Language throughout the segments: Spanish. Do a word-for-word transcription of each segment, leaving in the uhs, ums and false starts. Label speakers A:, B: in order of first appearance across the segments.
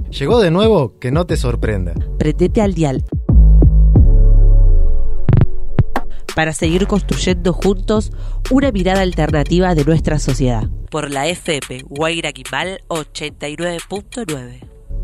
A: Llegó de nuevo, que no te sorprenda.
B: Prendete al dial para seguir construyendo juntos una mirada alternativa de nuestra sociedad. Por la F M Guaira Quimbal ochenta y nueve punto nueve.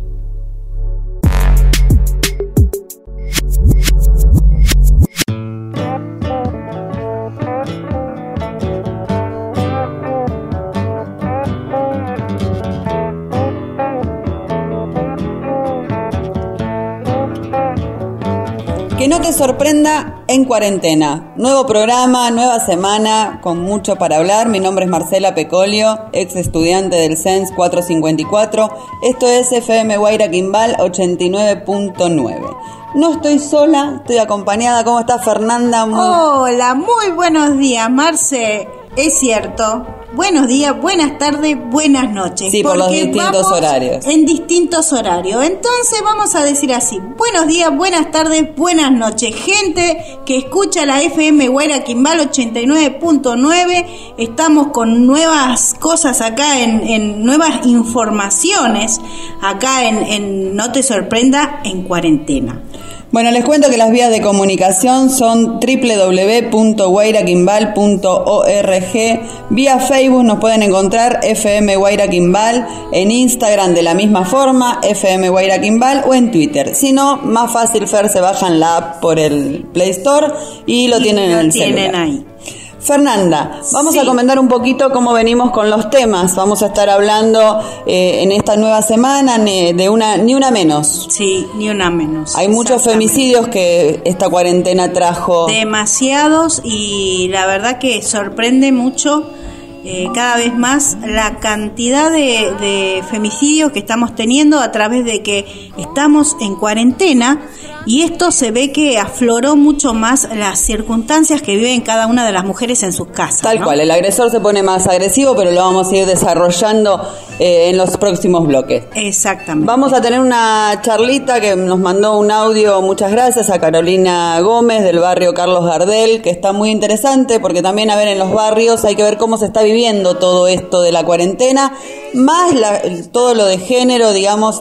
C: Que no te sorprenda en cuarentena. Nuevo programa, nueva semana, con mucho para hablar. Mi nombre es Marcela Pecolio, ex estudiante del C E N S cuatrocientos cincuenta y cuatro. Esto es F M Guaira Quimbal ochenta y nueve punto nueve. No estoy sola, estoy acompañada. ¿Cómo está Fernanda?
D: Muy... Hola, muy buenos días, Marce. Es cierto. Buenos días, buenas tardes, buenas noches.
C: Sí, por los distintos horarios.
D: En distintos horarios. Entonces vamos a decir así: buenos días, buenas tardes, buenas noches. Gente que escucha la F M Guaira Quimbal ochenta y nueve punto nueve. Estamos con nuevas cosas acá, en, en nuevas informaciones acá en, en No Te Sorprenda en Cuarentena.
C: Bueno, les cuento que las vías de comunicación son doble u doble u doble u punto guaira quimbal punto org. Vía Facebook nos pueden encontrar F M Guaira Quimbal, en Instagram de la misma forma, F M Guaira Quimbal, o en Twitter. Si no, más fácil, Fer, se bajan la app por el Play Store y lo y tienen lo en el
D: tienen
C: celular.
D: Ahí.
C: Fernanda, vamos
D: sí.
C: a comentar un poquito cómo venimos con los temas. Vamos a estar hablando eh, en esta nueva semana de una ni una menos.
D: Sí, ni una menos.
C: Hay muchos femicidios que esta cuarentena trajo.
D: Demasiados, y la verdad que sorprende mucho eh, cada vez más la cantidad de, de femicidios que estamos teniendo a través de que estamos en cuarentena. Y esto se ve que afloró mucho más las circunstancias que viven cada una de las mujeres en sus casas.
C: Tal
D: ¿no?
C: cual, el agresor se pone más agresivo, pero lo vamos a ir desarrollando eh, en los próximos bloques.
D: Exactamente.
C: Vamos a tener una charlita que nos mandó un audio, muchas gracias, a Carolina Gómez del barrio Carlos Gardel, que está muy interesante porque también, a ver, en los barrios hay que ver cómo se está viviendo todo esto de la cuarentena, más la, todo lo de género, digamos,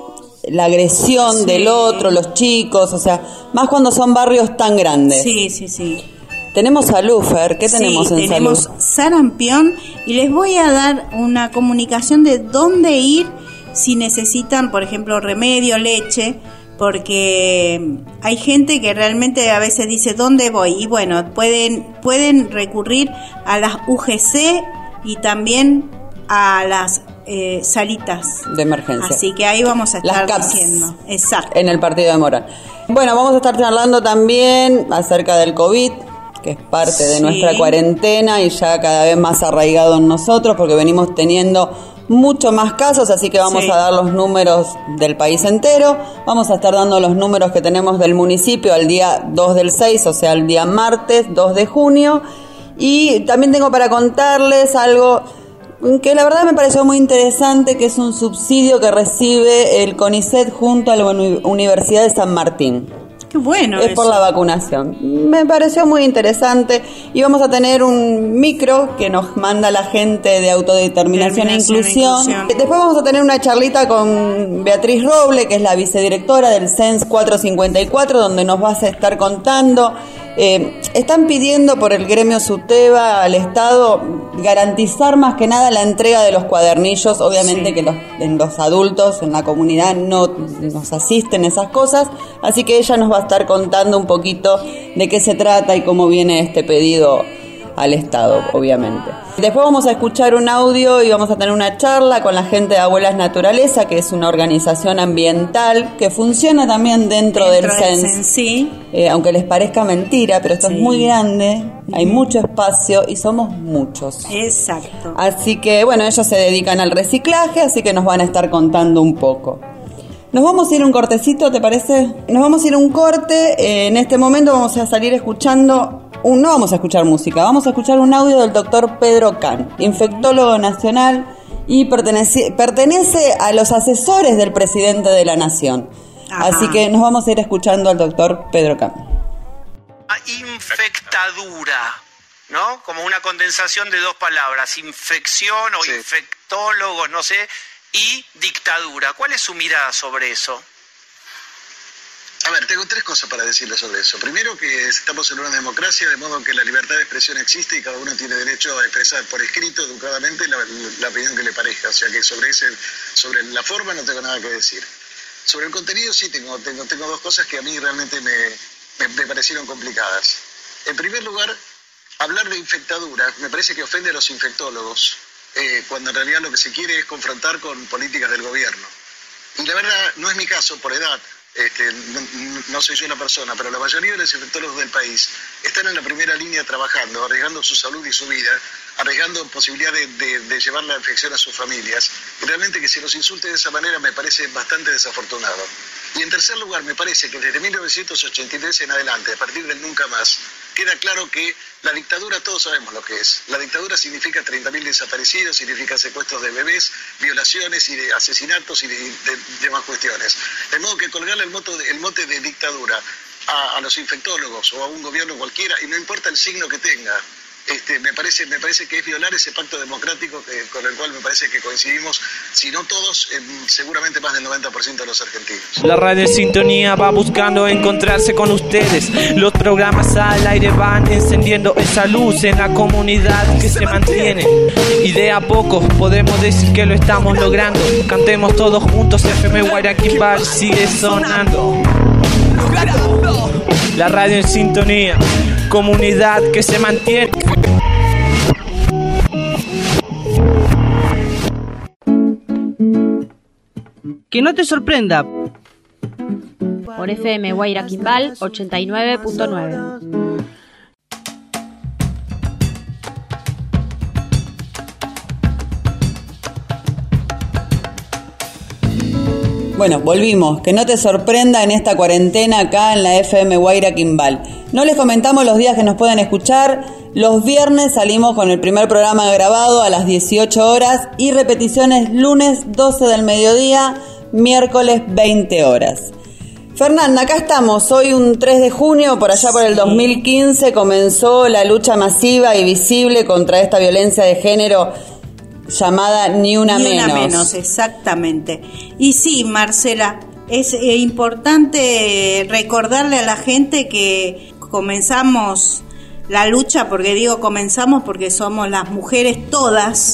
C: la agresión sí. del otro, los chicos, o sea, más cuando son barrios tan grandes.
D: Sí, sí, sí.
C: Tenemos salud, Fer, ¿qué tenemos
D: sí,
C: en
D: tenemos
C: salud?
D: Sarampión, y les voy a dar una comunicación de dónde ir si necesitan, por ejemplo, remedio, leche, porque hay gente que realmente a veces dice, ¿dónde voy? Y bueno, pueden, pueden recurrir a las U G C y también a las Eh, salitas
C: de emergencia.
D: Así que ahí vamos a estar
C: Las
D: diciendo. Exacto.
C: En el partido de Morán. Bueno, vamos a estar charlando también acerca del COVID, que es parte de sí. nuestra cuarentena y ya cada vez más arraigado en nosotros, porque venimos teniendo mucho más casos, así que vamos sí. a dar los números del país entero. Vamos a estar dando los números que tenemos del municipio al día dos del seis, o sea, el día martes dos de junio. Y también tengo para contarles algo que la verdad me pareció muy interesante, que es un subsidio que recibe el CONICET junto a la Universidad de San Martín.
D: Qué bueno.
C: Es
D: eso.
C: por la vacunación. Me pareció muy interesante. Y vamos a tener un micro que nos manda la gente de Autodeterminación e Inclusión. e Inclusión. Después vamos a tener una charlita con Beatriz Roble, que es la vicedirectora del C E N S cuatrocientos cincuenta y cuatro, donde nos vas a estar contando. Eh, están pidiendo por el gremio SUTEBA al Estado garantizar más que nada la entrega de los cuadernillos. Obviamente sí. que los, en los adultos, en la comunidad, no nos asisten esas cosas, así que ella nos va a estar contando un poquito de qué se trata y cómo viene este pedido al Estado, obviamente. Después vamos a escuchar un audio y vamos a tener una charla con la gente de Abuelas Naturaleza, que es una organización ambiental que funciona también dentro, dentro del C E N S.
D: Sí.
C: Eh, aunque les parezca mentira, pero esto sí. es muy grande, hay mucho espacio y somos muchos.
D: Exacto.
C: Así que, bueno, ellos se dedican al reciclaje, así que nos van a estar contando un poco. Nos vamos a ir un cortecito, ¿te parece? Nos vamos a ir un corte. Eh, en este momento vamos a salir escuchando... Un, no vamos a escuchar música, vamos a escuchar un audio del doctor Pedro Can, infectólogo nacional y pertenece, pertenece a los asesores del presidente de la Nación. Ajá. Así que nos vamos a ir escuchando al doctor Pedro Can.
E: Infectadura, ¿no? Como una condensación de dos palabras, infección o sí. infectólogos, no sé, y dictadura. ¿Cuál es su mirada sobre eso?
F: A ver, tengo tres cosas para decirle sobre eso. Primero, que estamos en una democracia, de modo que la libertad de expresión existe y cada uno tiene derecho a expresar por escrito, educadamente, la, la opinión que le parezca. O sea que sobre ese, sobre la forma no tengo nada que decir. Sobre el contenido sí tengo, tengo, tengo dos cosas que a mí realmente me, me, me parecieron complicadas. En primer lugar, hablar de infectadura me parece que ofende a los infectólogos, eh, cuando en realidad lo que se quiere es confrontar con políticas del gobierno. Y la verdad, no es mi caso por edad. Este, no, no soy yo la persona, pero la mayoría de los infectólogos del país están en la primera línea trabajando, arriesgando su salud y su vida, arriesgando posibilidad de, de, de llevar la infección a sus familias, y realmente que se los insulte de esa manera me parece bastante desafortunado. Y en tercer lugar, me parece que desde mil novecientos ochenta y tres en adelante, a partir del nunca más, queda claro que la dictadura, todos sabemos lo que es. La dictadura significa treinta mil desaparecidos, significa secuestros de bebés, violaciones y de asesinatos y de, de, de demás cuestiones. De modo que colgarle el, moto de, el mote de dictadura a, a los infectólogos o a un gobierno cualquiera, y no importa el signo que tenga, Este, me parece me parece que es violar ese pacto democrático que, con el cual me parece que coincidimos, si no todos, eh, seguramente más del noventa por ciento de los argentinos.
G: La radio en sintonía va buscando encontrarse con ustedes. Los programas al aire van encendiendo esa luz en la comunidad que se mantiene. Y de a poco podemos decir que lo estamos logrando. Cantemos todos juntos, F M Guayaquil sigue sonando. La radio en sintonía, comunidad que se mantiene.
H: Que no te sorprenda.
I: Por F M Guayaquil ochenta y nueve punto nueve.
C: Bueno, volvimos. Que no te sorprenda en esta cuarentena acá en la F M Guaira Quimbal. No les comentamos los días que nos pueden escuchar. Los viernes salimos con el primer programa grabado a las dieciocho horas y repeticiones lunes doce del mediodía, miércoles veinte horas. Fernanda, acá estamos. Hoy un tres de junio, por allá por el dos mil quince, comenzó la lucha masiva y visible contra esta violencia de género llamada Ni Una Menos. Ni Una
D: Menos, exactamente. Y sí, Marcela, es eh, importante recordarle a la gente que comenzamos la lucha, porque digo comenzamos porque somos las mujeres todas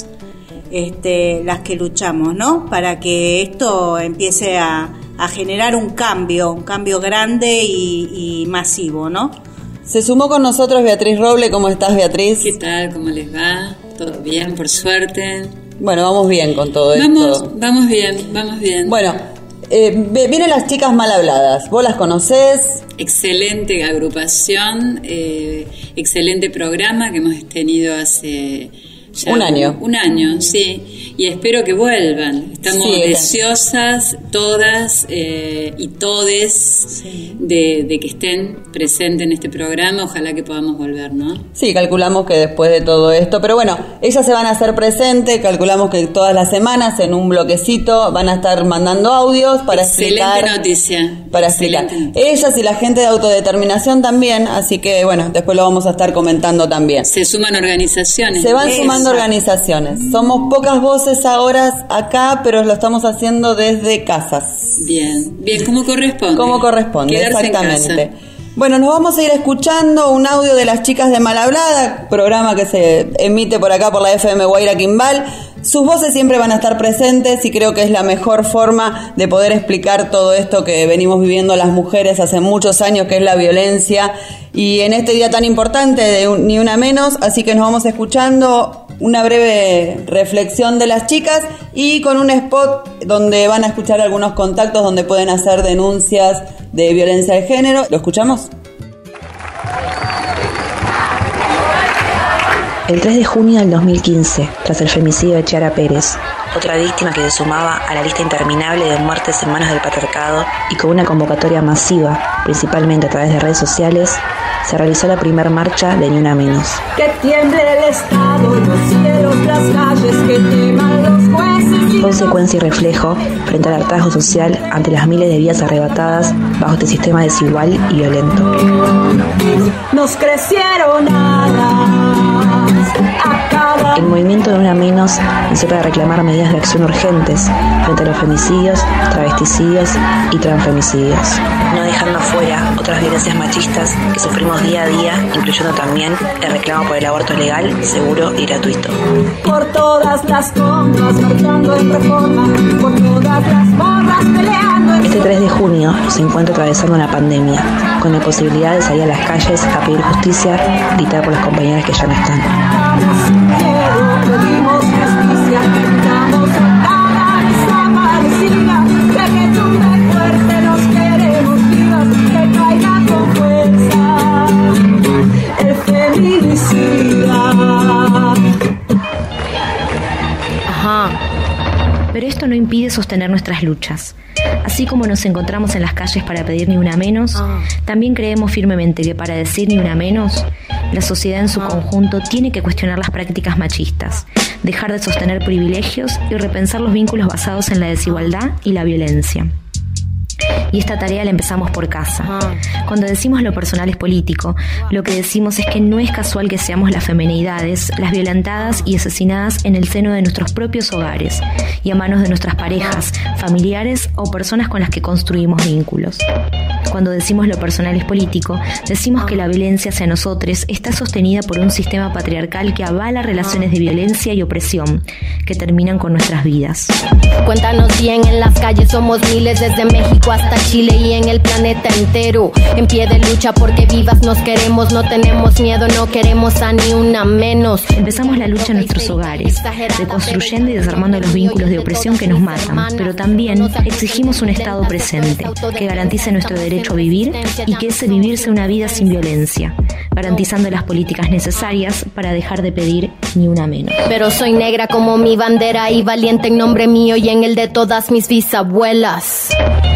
D: este, las que luchamos, ¿no? Para que esto empiece a, a generar un cambio, un cambio grande y, y masivo, ¿no?
C: Se sumó con nosotros Beatriz Roble. ¿Cómo estás, Beatriz?
J: ¿Qué tal? ¿Cómo les va? ¿Todo bien, por suerte?
C: Bueno, vamos bien con todo
J: vamos,
C: esto.
J: Vamos bien, vamos bien.
C: Bueno, eh, vienen las chicas mal habladas. ¿Vos las conocés?
J: Excelente agrupación, eh, excelente programa que hemos tenido hace... Ya
C: un año.
J: Un, un año, sí. Y espero que vuelvan. Estamos sí, deseosas, todas eh, y todes, sí. de, de que estén presentes en este programa. Ojalá que podamos volver, ¿no?
C: Sí, calculamos que después de todo esto. Pero bueno, ellas se van a hacer presentes. Calculamos que todas las semanas en un bloquecito van a estar mandando audios para
J: Excelente
C: explicar.
J: Excelente noticia.
C: Para
J: Excelente
C: explicar.
J: Noticia.
C: Ellas y la gente de autodeterminación también. Así que bueno, después lo vamos a estar comentando también.
J: Se suman organizaciones.
C: Se van Exacto. sumando organizaciones. Somos pocas voces ahora acá, pero lo estamos haciendo desde casas.
J: Bien, bien, como corresponde.
C: Como corresponde,
J: Quedarse
C: exactamente. Bueno, nos vamos a ir escuchando un audio de las chicas de Mal Hablada, programa que se emite por acá por la F M Guaira Quimbal. Sus voces siempre van a estar presentes y creo que es la mejor forma de poder explicar todo esto que venimos viviendo las mujeres hace muchos años, que es la violencia, y en este día tan importante de un, Ni Una Menos. Así que nos vamos escuchando una breve reflexión de las chicas y con un spot donde van a escuchar algunos contactos donde pueden hacer denuncias de violencia de género. ¿Lo escuchamos?
K: El tres de junio del dos mil quince, tras el femicidio de Chiara Pérez, otra víctima que se sumaba a la lista interminable de muertes en manos del patriarcado, y con una convocatoria masiva, principalmente a través de redes sociales, se realizó la primera marcha de Ni Una Menos.
L: Que tiemble el Estado, los cielos, las calles, que teman los jueces.
K: Consecuencia y reflejo frente al hartazgo social ante las miles de vidas arrebatadas bajo este sistema desigual y violento.
L: Nos crecieron alas
K: El movimiento de Una Menos nació para reclamar medidas de acción urgentes frente a los femicidios, travesticidios y transfemicidios. No dejando fuera otras violencias machistas que sufrimos día a día, incluyendo también el reclamo por el aborto legal, seguro y gratuito.
L: Por todas las compras, marchando en Reforma, por todas las morras peleando en...
K: Este tres de junio se encuentra atravesando una pandemia, con la posibilidad de salir a las calles a pedir justicia, gritar por las compañeras que ya no están.
L: Pedimos justicia, gritamos a la desaparecida, de que tumbe fuerte nos queremos vivas, que caiga con fuerza el feminicida.
M: Ajá. Pero esto no impide sostener nuestras luchas. Así como nos encontramos en las calles para pedir ni una menos, ah. también creemos firmemente que para decir ni una menos, la sociedad en su ah. conjunto tiene que cuestionar las prácticas machistas, dejar de sostener privilegios y repensar los vínculos basados en la desigualdad y la violencia. Y esta tarea la empezamos por casa. Cuando decimos lo personal es político, lo que decimos es que no es casual que seamos las feminidades, las violentadas y asesinadas en el seno de nuestros propios hogares y a manos de nuestras parejas, familiares o personas con las que construimos vínculos. Cuando decimos lo personal es político, decimos que la violencia hacia nosotros está sostenida por un sistema patriarcal que avala relaciones de violencia y opresión que terminan con nuestras vidas.
N: Cuéntanos bien, en las calles somos miles desde México hasta Chile y en el planeta entero, en pie de lucha porque vivas nos queremos, no tenemos miedo, no queremos a ni una menos.
M: Empezamos la lucha en nuestros hogares, reconstruyendo y desarmando los vínculos de opresión que nos matan, pero también exigimos un Estado presente, que garantice nuestro derecho a vivir y que ese vivir sea una vida sin violencia, garantizando las políticas necesarias para dejar de pedir ni una menos.
N: Pero soy negra como mi bandera y valiente en nombre mío y en el de todas mis bisabuelas.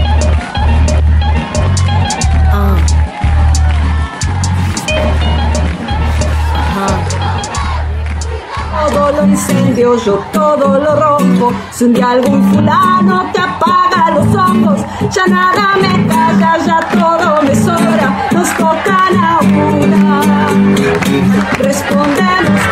L: Todo lo incendio, yo todo lo rompo. Si un día algún fulano te apaga los ojos, ya nada me calla, ya todo me sobra. Nos tocan a una, respondemos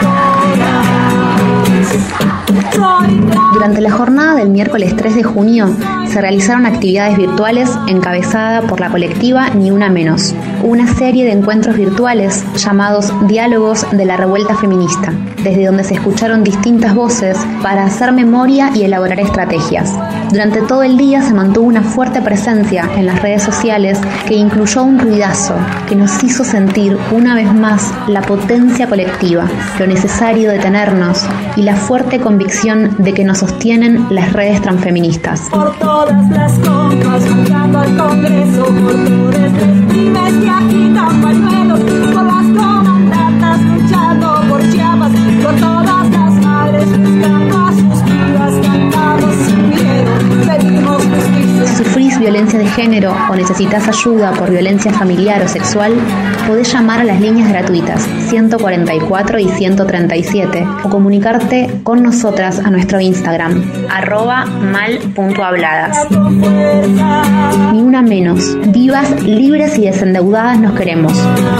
L: todas.
K: Durante la jornada del miércoles tres de junio se realizaron actividades virtuales encabezada por la colectiva Ni Una Menos, una serie de encuentros virtuales llamados Diálogos de la Revuelta Feminista, desde donde se escucharon distintas voces para hacer memoria y elaborar estrategias. Durante todo el día se mantuvo una fuerte presencia en las redes sociales que incluyó un ruidazo que nos hizo sentir una vez más la potencia colectiva, lo necesario de tenernos y la fuerte convicción de que nos sostienen las redes transfeministas.
L: Por todas las compas, marchando al Congreso, por todas las pymes que agitan pañuelos, por las comandantas luchando por Chiapas, por todas las madres buscando a sus vivas, cantamos sin miedo, pedimos justicia.
K: Si sufrís violencia de género o necesitas ayuda por violencia familiar o sexual, podés llamar a las líneas gratuitas ciento cuarenta y cuatro y ciento treinta y siete o comunicarte con nosotras a nuestro Instagram, arroba mal.habladas. Ni una menos. Vivas, libres y desendeudadas nos queremos.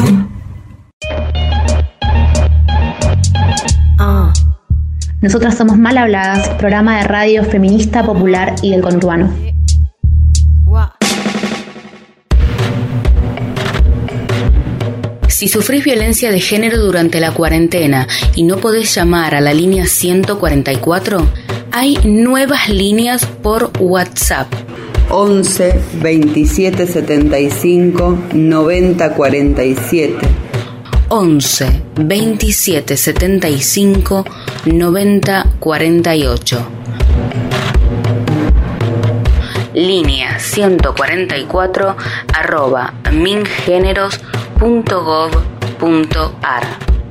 K: Nosotras somos Mal Habladas, programa de radio feminista, popular y del conurbano.
O: Si sufrís violencia de género durante la cuarentena y no podés llamar a la línea ciento cuarenta y cuatro, hay nuevas líneas por WhatsApp.
P: once veintisiete setenta y cinco noventa cuarenta y siete.
O: once veintisiete setenta y cinco noventa cuarenta y ocho. Línea ciento cuarenta y cuatro arroba mingéneros punto gov punto ar.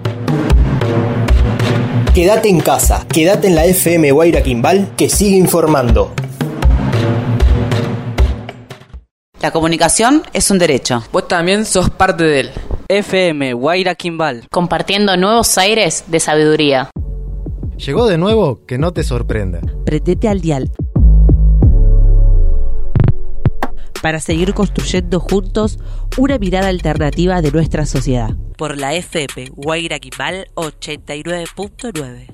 Q: Quédate en casa, quédate en la F M Guaira Quimbal, que sigue informando.
B: La comunicación es un derecho.
G: Vos también sos parte de él. F M Guaira Quimbal,
I: compartiendo nuevos aires de sabiduría.
A: Llegó de nuevo, que no te sorprenda.
B: Prendete al dial. para seguir construyendo juntos una mirada alternativa de nuestra sociedad. Por la F M Guaira Quimbal ochenta y nueve punto nueve.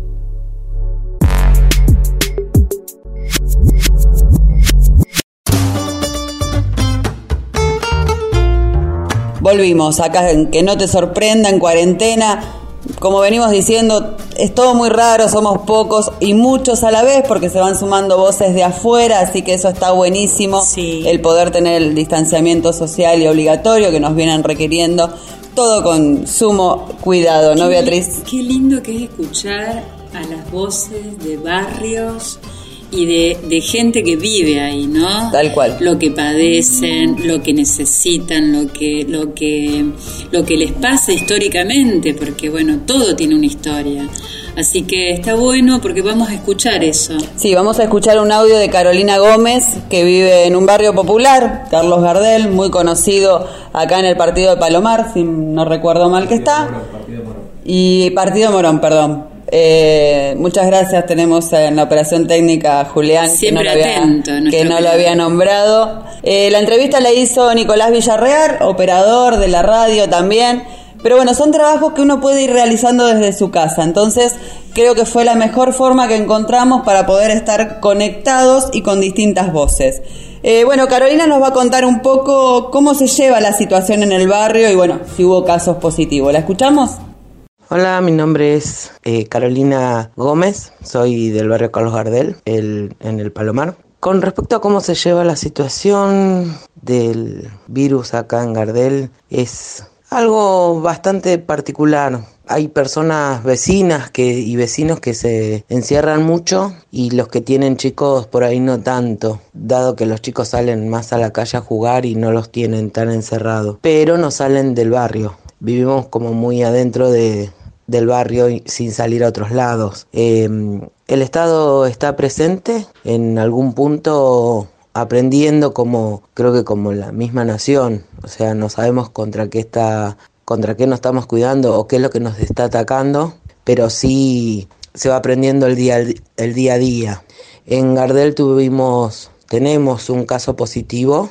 C: Volvimos acá en Que No Te Sorprenda, en cuarentena. Como venimos diciendo, es todo muy raro, somos pocos y muchos a la vez porque se van sumando voces de afuera, así que eso está buenísimo, sí. El poder tener el distanciamiento social y obligatorio que nos vienen requiriendo, todo con sumo cuidado, ¿no, Beatriz?
J: Qué lindo que es escuchar a las voces de barrios y de, de gente que vive ahí, ¿no?
C: Tal cual.
J: Lo que padecen, lo que necesitan, lo que, lo que, lo que les pasa históricamente, porque bueno, todo tiene una historia. Así que está bueno porque vamos a escuchar eso.
C: Sí, vamos a escuchar un audio de Carolina Gómez, que vive en un barrio popular, Carlos Gardel, muy conocido acá en el partido de Palomar, si no recuerdo mal que está. Partido Morón. Y Partido Morón, perdón. Eh, muchas gracias, tenemos en la operación técnica a Julián,
J: siempre
C: que no lo había,
J: atento,
C: que no lo había nombrado. Eh, la entrevista la hizo Nicolás Villarreal, operador de la radio también. Pero bueno, son trabajos que uno puede ir realizando desde su casa, entonces creo que fue la mejor forma que encontramos para poder estar conectados y con distintas voces. Eh, bueno, Carolina nos va a contar un poco cómo se lleva la situación en el barrio y bueno, si hubo casos positivos. ¿La escuchamos?
R: Hola, mi nombre es eh, Carolina Gómez, soy del barrio Carlos Gardel, el, en el Palomar. Con respecto a cómo se lleva la situación del virus acá en Gardel, es algo bastante particular. Hay personas vecinas que, y vecinos que se encierran mucho y los que tienen chicos por ahí no tanto, dado que los chicos salen más a la calle a jugar y no los tienen tan encerrados, pero no salen del barrio. Vivimos como muy adentro de, del barrio y sin salir a otros lados. Eh, el Estado está presente en algún punto, aprendiendo como, creo que como la misma nación. O sea, no sabemos contra qué está, contra qué nos estamos cuidando o qué es lo que nos está atacando, pero sí se va aprendiendo el día, el día a día. En Gardel tuvimos, tenemos un caso positivo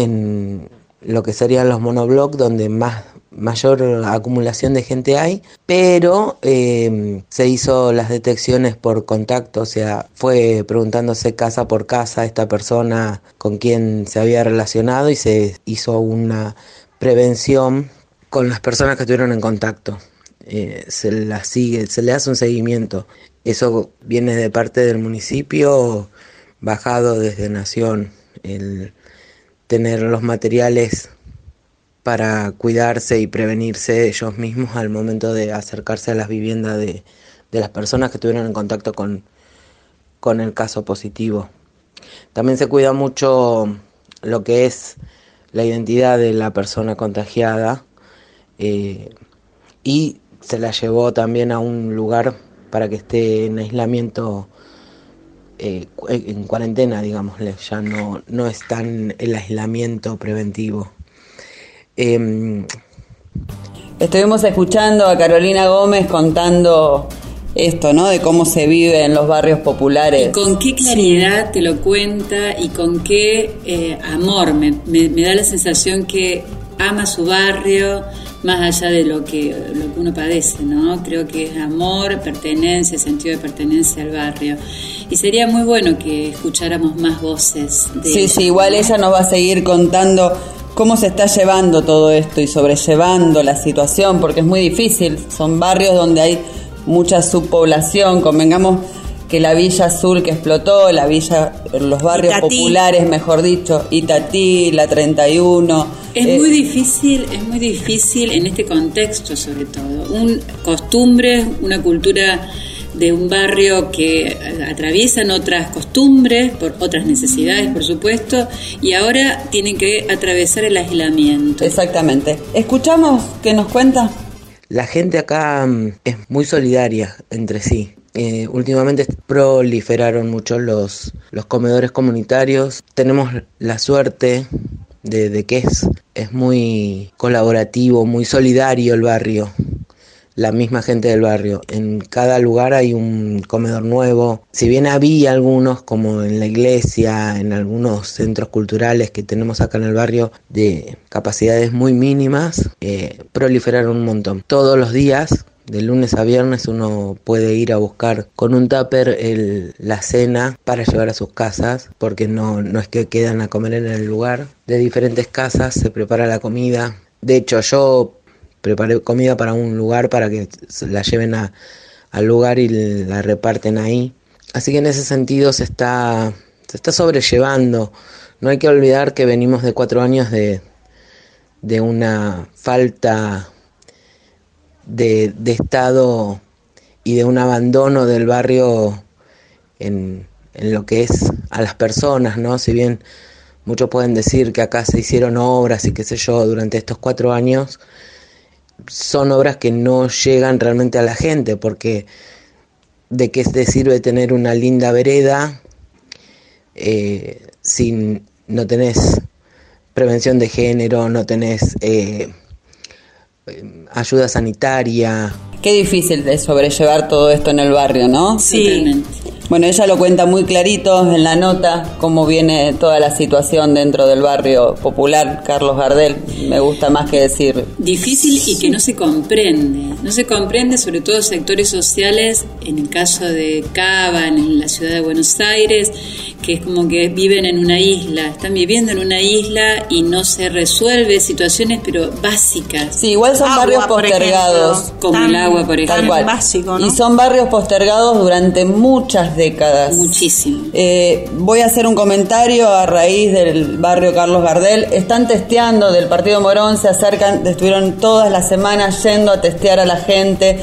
R: en lo que serían los monoblocks, donde más mayor acumulación de gente hay, pero eh, se hizo las detecciones por contacto, o sea, fue preguntándose casa por casa esta persona con quien se había relacionado y se hizo una prevención con las personas que estuvieron en contacto. Eh, se las sigue, se le hace un seguimiento. Eso viene de parte del municipio, bajado desde Nación, el tener los materiales para cuidarse y prevenirse ellos mismos al momento de acercarse a las viviendas de, de las personas que estuvieron en contacto con, con el caso positivo. También se cuida mucho lo que es la identidad de la persona contagiada eh, y se la llevó también a un lugar para que esté en aislamiento, eh, en cuarentena, digámosle, ya no, no es tan el aislamiento preventivo. Eh,
C: Estuvimos escuchando a Carolina Gómez contando esto, ¿no? De cómo se vive en los barrios populares.
J: Y con qué claridad sí. te lo cuenta y con qué eh, amor. Me, me, me da la sensación que ama su barrio más allá de lo que, lo que uno padece, ¿no? Creo que es amor, pertenencia, sentido de pertenencia al barrio. Y sería muy bueno que escucháramos más voces de
C: Sí,
J: ella,
C: sí, igual
J: ¿no?
C: ella nos va a seguir contando cómo se está llevando todo esto y sobrellevando la situación, porque es muy difícil. Son barrios donde hay mucha subpoblación. Convengamos que la Villa Azul que explotó, la villa, los barrios
D: Itatí.
C: populares, mejor dicho, Itatí, la treinta y uno.
J: Es
C: eh,
J: muy difícil, es muy difícil en este contexto, sobre todo. Un costumbres, una cultura de un barrio que atraviesan otras costumbres, por otras necesidades, por supuesto, y ahora tienen que atravesar el aislamiento.
C: Exactamente. ¿Escuchamos qué nos cuenta?
R: La gente acá um, es muy solidaria entre sí. Eh, últimamente proliferaron mucho los, los comedores comunitarios. Tenemos la suerte de, de que es, es muy colaborativo, muy solidario el barrio. la misma gente del barrio. En cada lugar hay un comedor nuevo. Si bien había algunos, como en la iglesia, en algunos centros culturales que tenemos acá en el barrio, de capacidades muy mínimas, eh, proliferaron un montón. Todos los días, de lunes a viernes, uno puede ir a buscar con un tupper el, la cena para llevar a sus casas, porque no, no es que quedan a comer en el lugar. De diferentes casas se prepara la comida. De hecho, yo preparé comida para un lugar para que la lleven a, al lugar y la reparten ahí. Así que en ese sentido se está, se está sobrellevando. No hay que olvidar que venimos de cuatro años de, de una falta de, de estado y de un abandono del barrio en, en lo que es a las personas, ¿no? Si bien muchos pueden decir que acá se hicieron obras y qué sé yo durante estos cuatro años, son obras que no llegan realmente a la gente, porque ¿de qué te sirve tener una linda vereda eh, si no tenés prevención de género, no tenés eh, ayuda sanitaria?
C: Qué difícil de sobrellevar todo esto en el barrio, ¿no?
D: Sí.
J: Totalmente.
C: Bueno, ella lo cuenta muy clarito en la nota, cómo viene toda la situación dentro del barrio popular. Carlos Gardel, me gusta más que decir.
J: Difícil y que no se comprende. No se comprende, sobre todo sectores sociales, en el caso de Cava, en la ciudad de Buenos Aires, que es como que viven en una isla, están viviendo en una isla y no se resuelve situaciones, pero básicas.
C: Sí, igual son
D: Agua,
C: barrios
D: por
C: postergados.
J: Ejemplo, como el agua, por ejemplo.
C: Tal cual.
D: Básico, ¿no?
C: Y son barrios postergados durante muchas décadas.
J: Muchísimo.
C: Eh, voy a hacer un comentario a raíz del barrio Carlos Gardel. Están testeando del partido Morón, se acercan, estuvieron todas las semanas yendo a testear a la gente.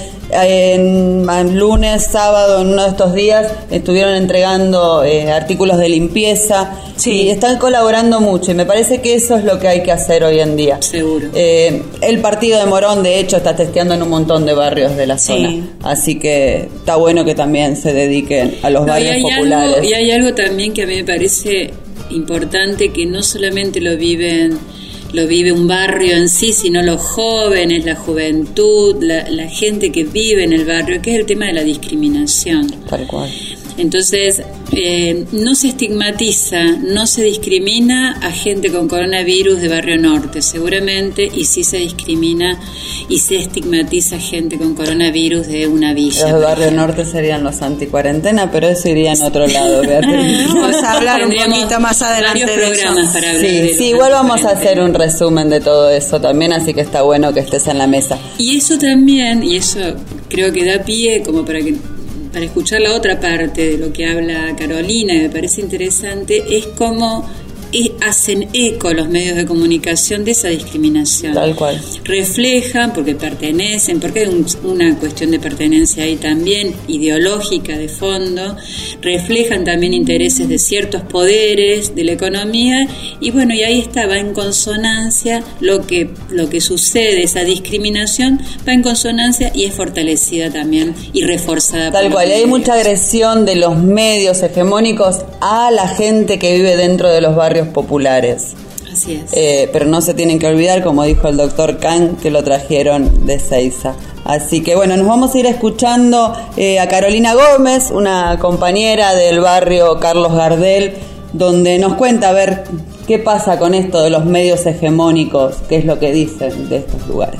C: En, en lunes, sábado, en uno de estos días estuvieron entregando eh, artículos de limpieza. Sí. Y están colaborando mucho, y me parece que eso es lo que hay que hacer hoy en día.
J: Seguro.
C: Eh, el partido de Morón, de hecho, está testeando en un montón de barrios de la
D: Sí.
C: zona, así que está bueno que también se dediquen a los
J: No,
C: barrios
J: y hay
C: populares.
J: Algo, y hay algo también que a mí me parece importante, que no solamente lo viven lo vive un barrio en sí, sino los jóvenes, la juventud, la, la gente que vive en el barrio, que es el tema de la discriminación.
C: Tal cual.
J: Entonces, eh, no se estigmatiza, no se discrimina a gente con coronavirus de Barrio Norte, seguramente, y sí se discrimina y se estigmatiza a gente con coronavirus de una villa.
C: Los de Barrio Norte serían los anticuarentena, pero eso iría en otro lado, Beatriz.
D: Vamos a hablar un poquito más adelante
J: varios
D: de
J: programas
D: eso.
J: para hablar
C: Sí,
J: de
C: sí,
J: los
C: igual vamos a
J: anticuarentena.
C: hacer un resumen de todo eso también, así que está bueno que estés en la mesa.
J: Y eso también, y eso creo que da pie como para que para escuchar la otra parte de lo que habla Carolina, y me parece interesante, es cómo eh, hacen eco los medios de comunicación de esa discriminación.
C: Tal cual.
J: Reflejan, porque pertenecen, porque hay un, una cuestión de pertenencia ahí también, ideológica de fondo, reflejan también intereses de ciertos poderes de la economía, y bueno, y ahí está, va en consonancia lo que, lo que sucede, esa discriminación va en consonancia y es fortalecida también y reforzada.
C: Tal
J: por
C: cual, y
J: los
C: hay
J: medios.
C: mucha agresión de los medios hegemónicos a la gente que vive dentro de los barrios populares.
J: Así es.
C: Eh, pero no se tienen que olvidar, como dijo el doctor Khan, que lo trajeron de Seiza. Así que bueno, nos vamos a ir escuchando eh, a Carolina Gómez, una compañera del barrio Carlos Gardel, donde nos cuenta a ver qué pasa con esto de los medios hegemónicos, qué es lo que dicen de estos lugares.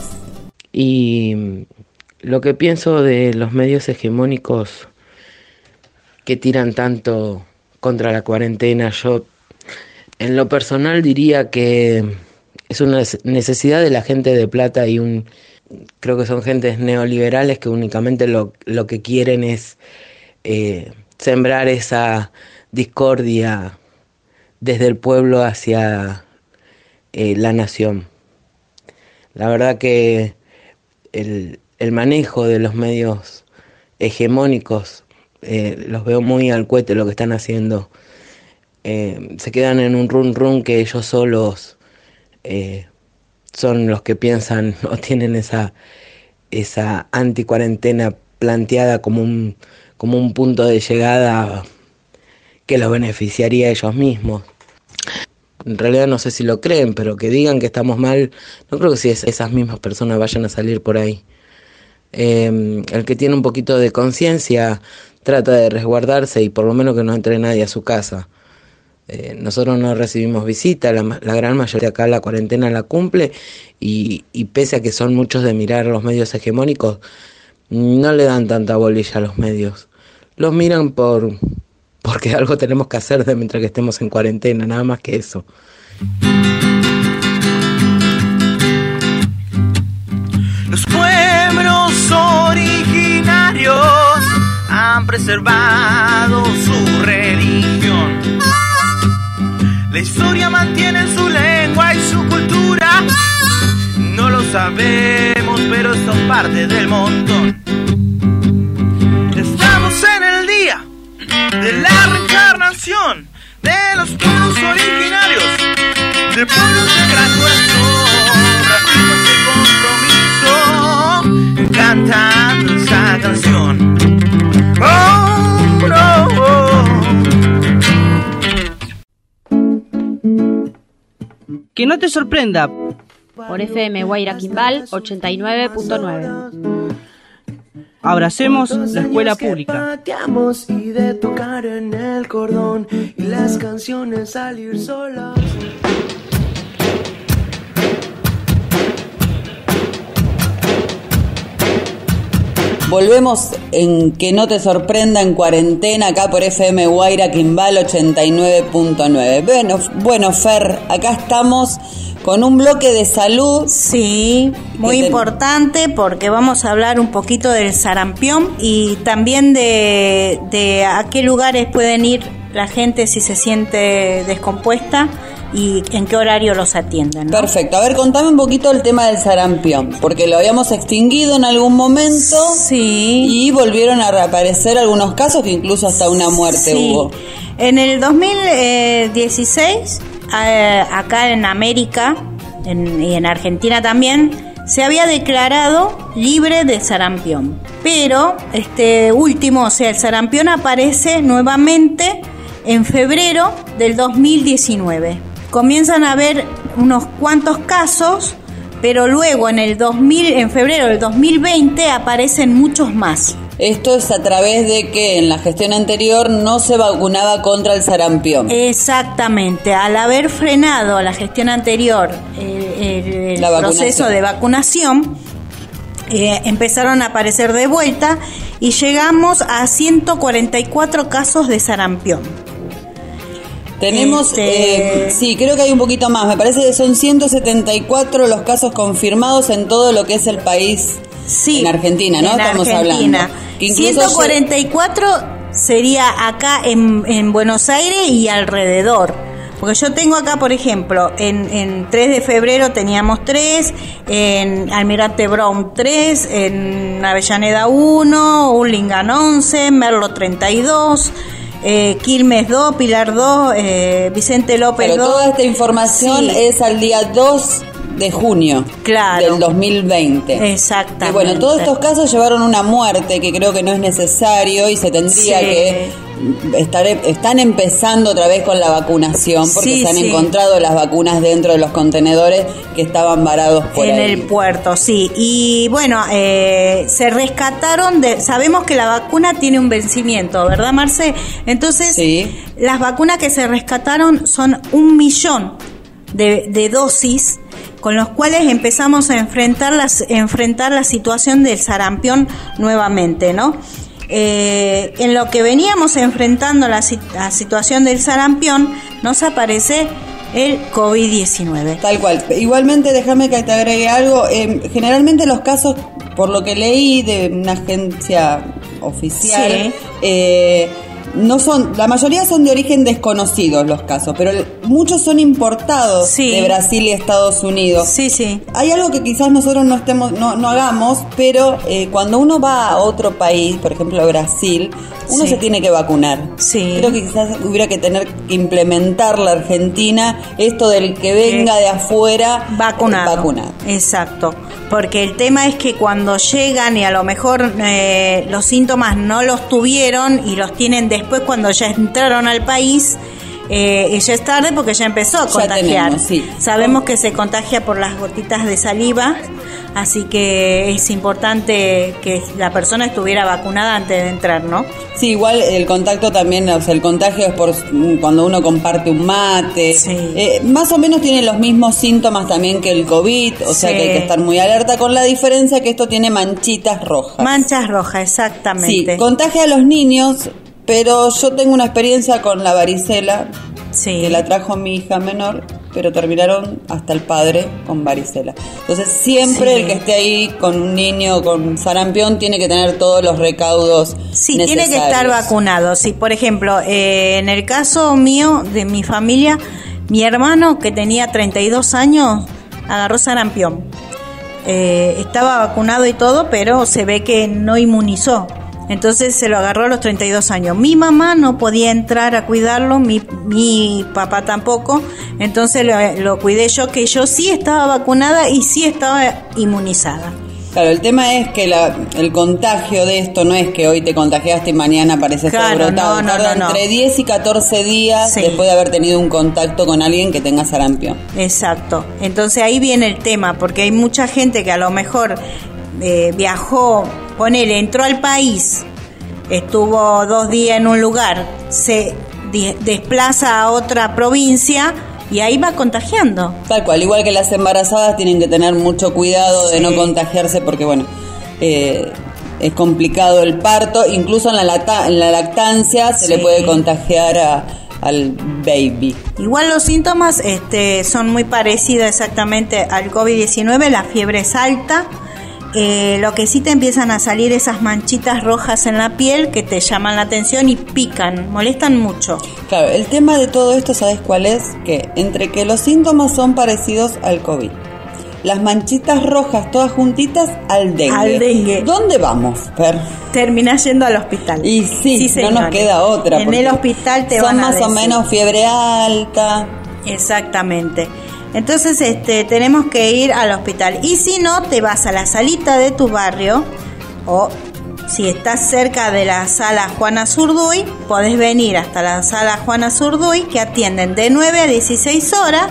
R: Y lo que pienso de los medios hegemónicos que tiran tanto contra la cuarentena, yo en lo personal diría que es una necesidad de la gente de plata, y un creo que son gentes neoliberales que únicamente lo, lo que quieren es eh, sembrar esa discordia desde el pueblo hacia eh, la nación. La verdad que el, el manejo de los medios hegemónicos eh, los veo muy al cohete lo que están haciendo. Eh, se quedan en un run run que ellos solos eh, son los que piensan o tienen esa esa anticuarentena planteada como un como un punto de llegada que los beneficiaría a ellos mismos. En realidad no sé si lo creen, pero que digan que estamos mal, no creo que si es, esas mismas personas vayan a salir por ahí Eh, el que tiene un poquito de conciencia trata de resguardarse y por lo menos que no entre nadie a su casa. Eh, nosotros no recibimos visita, la, la gran mayoría acá la cuarentena la cumple y, y pese a que son muchos de mirar los medios hegemónicos, no le dan tanta bolilla a los medios. Los miran por porque algo tenemos que hacer de mientras que estemos en cuarentena, nada más que eso.
S: Los pueblos originarios han preservado su religión. La historia mantiene su lengua y su cultura. No lo sabemos, pero son parte del montón. Estamos en el día de la reencarnación de los pueblos originarios, de pueblos de gran corazón, racistas de compromiso, cantando esa canción. Oh, no, oh.
H: Que no te sorprenda.
I: Por F M Guaira Quimbal ochenta y nueve punto nueve.
H: Abracemos la escuela pública.
L: Y de tocar en el cordón y las canciones salir solas.
C: Volvemos en Que no te sorprenda en cuarentena, acá por F M Guaira Quimbal ochenta y nueve punto nueve. Bueno, bueno, Fer, acá estamos con un bloque de salud.
D: Sí, muy te... importante porque vamos a hablar un poquito del sarampión y también de, de a qué lugares pueden ir la gente si se siente descompuesta y en qué horario los atienden, ¿no?
C: Perfecto. A ver, contame un poquito el tema del sarampión, porque lo habíamos extinguido en algún momento.
D: Sí.
C: Y volvieron a reaparecer algunos casos que incluso hasta una muerte
D: sí.
C: hubo.
D: En el dos mil dieciséis, eh, acá en América en, y en Argentina también, se había declarado libre de sarampión. Pero este último, o sea, el sarampión aparece nuevamente en febrero del dos mil diecinueve. Comienzan a haber unos cuantos casos, pero luego en el dos mil, en febrero del dos mil veinte aparecen muchos más.
C: Esto es a través de que en la gestión anterior no se vacunaba contra el sarampión.
D: Exactamente, al haber frenado la gestión anterior eh, el, el proceso de vacunación, eh, empezaron a aparecer de vuelta y llegamos a ciento cuarenta y cuatro casos de sarampión.
C: Tenemos, este... eh, sí, creo que hay un poquito más, me parece que son ciento setenta y cuatro los casos confirmados en todo lo que es el país,
D: sí,
C: en Argentina, ¿no?
D: En
C: Estamos
D: Argentina.
C: hablando.
D: ciento cuarenta y cuatro sería acá en, en Buenos Aires y alrededor. Porque yo tengo acá, por ejemplo, en, en tres de febrero teníamos tres, en Almirante Brown tres, en Avellaneda uno, Hurlingham once, Merlo treinta y dos... Eh, Quilmes dos, Pilar dos, eh, Vicente López
C: Pero
D: dos.
C: Toda esta información sí. es al día dos de junio
D: claro.
C: del dos mil veinte.
D: Exactamente.
C: Y bueno, todos estos casos llevaron una muerte que creo que no es necesario y se tendría sí. que estar, están empezando otra vez con la vacunación porque
D: sí,
C: se han
D: sí.
C: encontrado las vacunas dentro de los contenedores que estaban varados por
D: en
C: ahí.
D: el puerto, sí. Y bueno, eh, se rescataron de, sabemos que la vacuna tiene un vencimiento, ¿verdad, Marce? Entonces,
C: sí.
D: las vacunas que se rescataron son un millón de, de dosis con los cuales empezamos a enfrentar las, enfrentar la situación del sarampión nuevamente, ¿no? Eh, en lo que veníamos enfrentando la, la situación del sarampión, nos aparece el COVID diecinueve.
C: Tal cual. Igualmente, déjame que te agregue algo. Eh, generalmente los casos, por lo que leí de una agencia oficial, sí. eh, no son, la mayoría son de origen desconocido los casos, pero muchos son importados sí. de Brasil y Estados Unidos.
D: Sí, sí.
C: Hay algo que quizás nosotros no estemos, no, no hagamos, pero eh, cuando uno va a otro país, por ejemplo Brasil, uno sí. se tiene que vacunar.
D: Sí.
C: Creo que quizás hubiera que tener que implementar la Argentina esto del que venga de afuera
D: vacunado.
C: Eh, vacunado.
D: Exacto. Porque el tema es que cuando llegan y a lo mejor eh, los síntomas no los tuvieron y los tienen después cuando ya entraron al país, eh, y ya es tarde porque ya empezó a contagiar.
C: Tenemos, sí.
D: Sabemos que se contagia por las gotitas de saliva, así que es importante que la persona estuviera vacunada antes de entrar, ¿no?
C: Sí, igual el contacto también, o sea, el contagio es por cuando uno comparte un mate.
D: Sí.
C: Eh, más o menos tiene los mismos síntomas también que el COVID, o sea
D: Sí.
C: que hay que estar muy alerta, con la diferencia que esto tiene manchitas rojas.
D: Manchas rojas, exactamente.
C: Sí, contagia a los niños, pero yo tengo una experiencia con la varicela,
D: sí.
C: que la trajo mi hija menor, pero terminaron hasta el padre con varicela. Entonces siempre
D: Sí.
C: el que esté ahí con un niño con sarampión tiene que tener todos los recaudos
D: Sí,
C: necesarios.
D: tiene que estar vacunado. Sí, por ejemplo, eh, en el caso mío, de mi familia, mi hermano que tenía treinta y dos años agarró sarampión. Eh, estaba vacunado y todo, pero se ve que no inmunizó. Entonces se lo agarró a los treinta y dos años. Mi mamá no podía entrar a cuidarlo, mi, mi papá tampoco. Entonces lo, lo cuidé yo, que yo sí estaba vacunada y sí estaba inmunizada.
C: Claro, el tema es que la, el contagio de esto no es que hoy te contagiaste y mañana apareces
D: Claro,
C: todo brotado.
D: no, no,
C: Tarda
D: no, no.
C: entre diez y catorce días
D: Sí.
C: después de haber tenido un contacto con alguien que tenga sarampión.
D: Exacto. Entonces ahí viene el tema, porque hay mucha gente que a lo mejor eh, viajó, ponele, entró al país, estuvo dos días en un lugar, se di- desplaza a otra provincia y ahí va contagiando.
C: Tal cual, igual que las embarazadas tienen que tener mucho cuidado de
D: Sí.
C: no contagiarse porque, bueno, eh, es complicado el parto, incluso en la, lata- en la lactancia se
D: Sí.
C: le puede contagiar a, al baby.
D: Igual los síntomas este, son muy parecidos exactamente al COVID diecinueve, la fiebre es alta, eh, lo que sí te empiezan a salir esas manchitas rojas en la piel que te llaman la atención y pican, molestan mucho.
C: Claro, el tema de todo esto, ¿sabes cuál es? Que entre que los síntomas son parecidos al COVID, las manchitas rojas todas juntitas al dengue.
D: Al dengue.
C: ¿Dónde vamos, Per?
D: Terminás yendo al hospital.
C: Y sí,
D: Sí,
C: no nos
D: señores.
C: queda otra.
D: En
C: porque
D: el hospital te
C: son
D: van a
C: más o
D: decir.
C: menos fiebre alta.
D: Exactamente. Entonces este, tenemos que ir al hospital. Y si no, te vas a la salita de tu barrio o si estás cerca de la sala Juana Zurduy, podés venir hasta la sala Juana Zurduy, que atienden de nueve a dieciséis horas.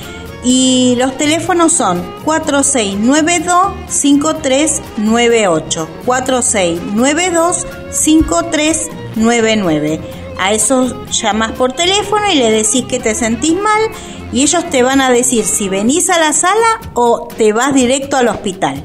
D: Y los teléfonos son cuatro seis nueve dos, cinco tres nueve ocho, cuatro seis nueve dos, cinco tres nueve nueve. A esos llamas por teléfono y le decís que te sentís mal y ellos te van a decir si venís a la sala o te vas directo al hospital.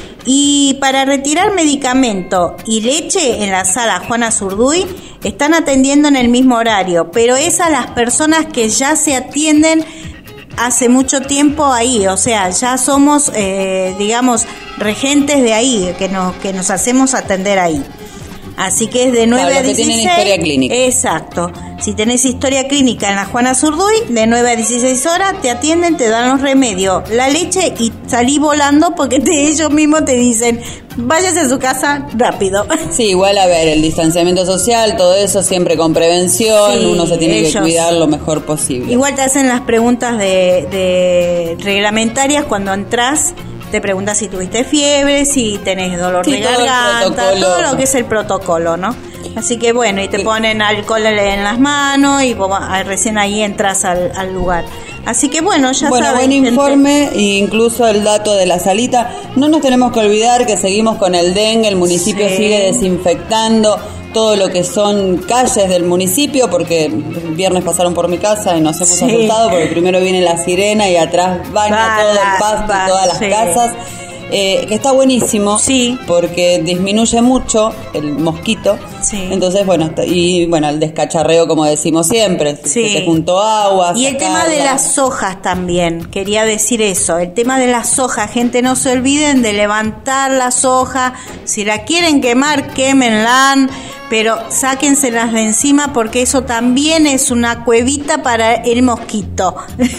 D: Y para retirar medicamento y leche en la sala Juana Zurduy están atendiendo en el mismo horario, pero es a las personas que ya se atienden hace mucho tiempo ahí, o sea, ya somos, eh, digamos, regentes de ahí, que nos, que nos hacemos atender ahí. Así que es de nueve
C: Claro,
D: a
C: los que
D: dieciséis.
C: tienen historia clínica.
D: Exacto. Si tenés historia clínica en la Juana Zurduy, de nueve a dieciséis horas te atienden, te dan los remedios, la leche y salí volando porque te, ellos mismos te dicen, váyase a su casa rápido.
C: Sí, igual a ver, el distanciamiento social, todo eso siempre con prevención,
D: Sí,
C: uno se tiene
D: ellos-
C: que cuidar lo mejor posible.
D: Igual te hacen las preguntas de, de reglamentarias cuando entras. Te preguntas si tuviste fiebre, si tenés dolor
C: Sí,
D: de
C: todo el
D: garganta,
C: protocolo.
D: todo lo que es el protocolo, ¿no? Así que bueno, y te ponen alcohol en las manos y vos, ah, recién ahí entras al, al lugar. Así que bueno, ya
C: Bueno,
D: saben,
C: buen
D: gente.
C: informe e incluso el dato de la salita. No nos tenemos que olvidar que seguimos con el dengue, el municipio
D: Sí.
C: sigue desinfectando todo lo que son calles del municipio, porque el viernes pasaron por mi casa y nos hemos
D: Sí.
C: asustado porque primero viene la sirena y atrás baña
D: Va,
C: todo
D: la-
C: el pasto
D: va,
C: y todas las
D: sí.
C: casas. Eh, que está buenísimo,
D: Sí.
C: porque disminuye mucho el mosquito.
D: Sí.
C: Entonces, bueno, está- y bueno, el descacharreo, como decimos siempre,
D: Sí.
C: se te juntó agua.
D: Y el tema de
C: sacarla.
D: las hojas también, quería decir eso, el tema de las hojas, gente, no se olviden de levantar las hojas, si la quieren quemar, quémenla, pero sáquenselas de encima porque eso también es una cuevita para el mosquito.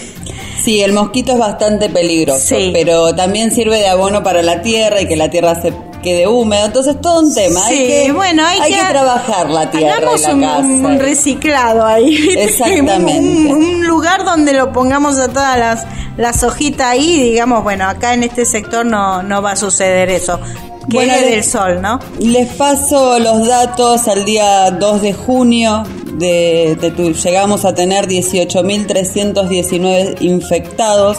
C: Sí, el mosquito es bastante peligroso,
D: Sí.
C: pero también sirve de abono para la tierra y que la tierra se quede húmeda. Entonces, todo un tema.
D: Sí,
C: hay que,
D: bueno, hay
C: hay
D: que-
C: que trabajar la tierra
D: Hagamos
C: y la
D: un,
C: casa.
D: un reciclado ahí.
C: Exactamente.
D: un, un lugar donde lo pongamos a todas las, las hojitas ahí, digamos, bueno, acá en este sector no, no va a suceder eso. Que
C: Bueno,
D: es
C: les-
D: del sol, ¿no?
C: Les paso los datos al día dos de junio. de, de tu, llegamos a tener dieciocho mil trescientos diecinueve infectados,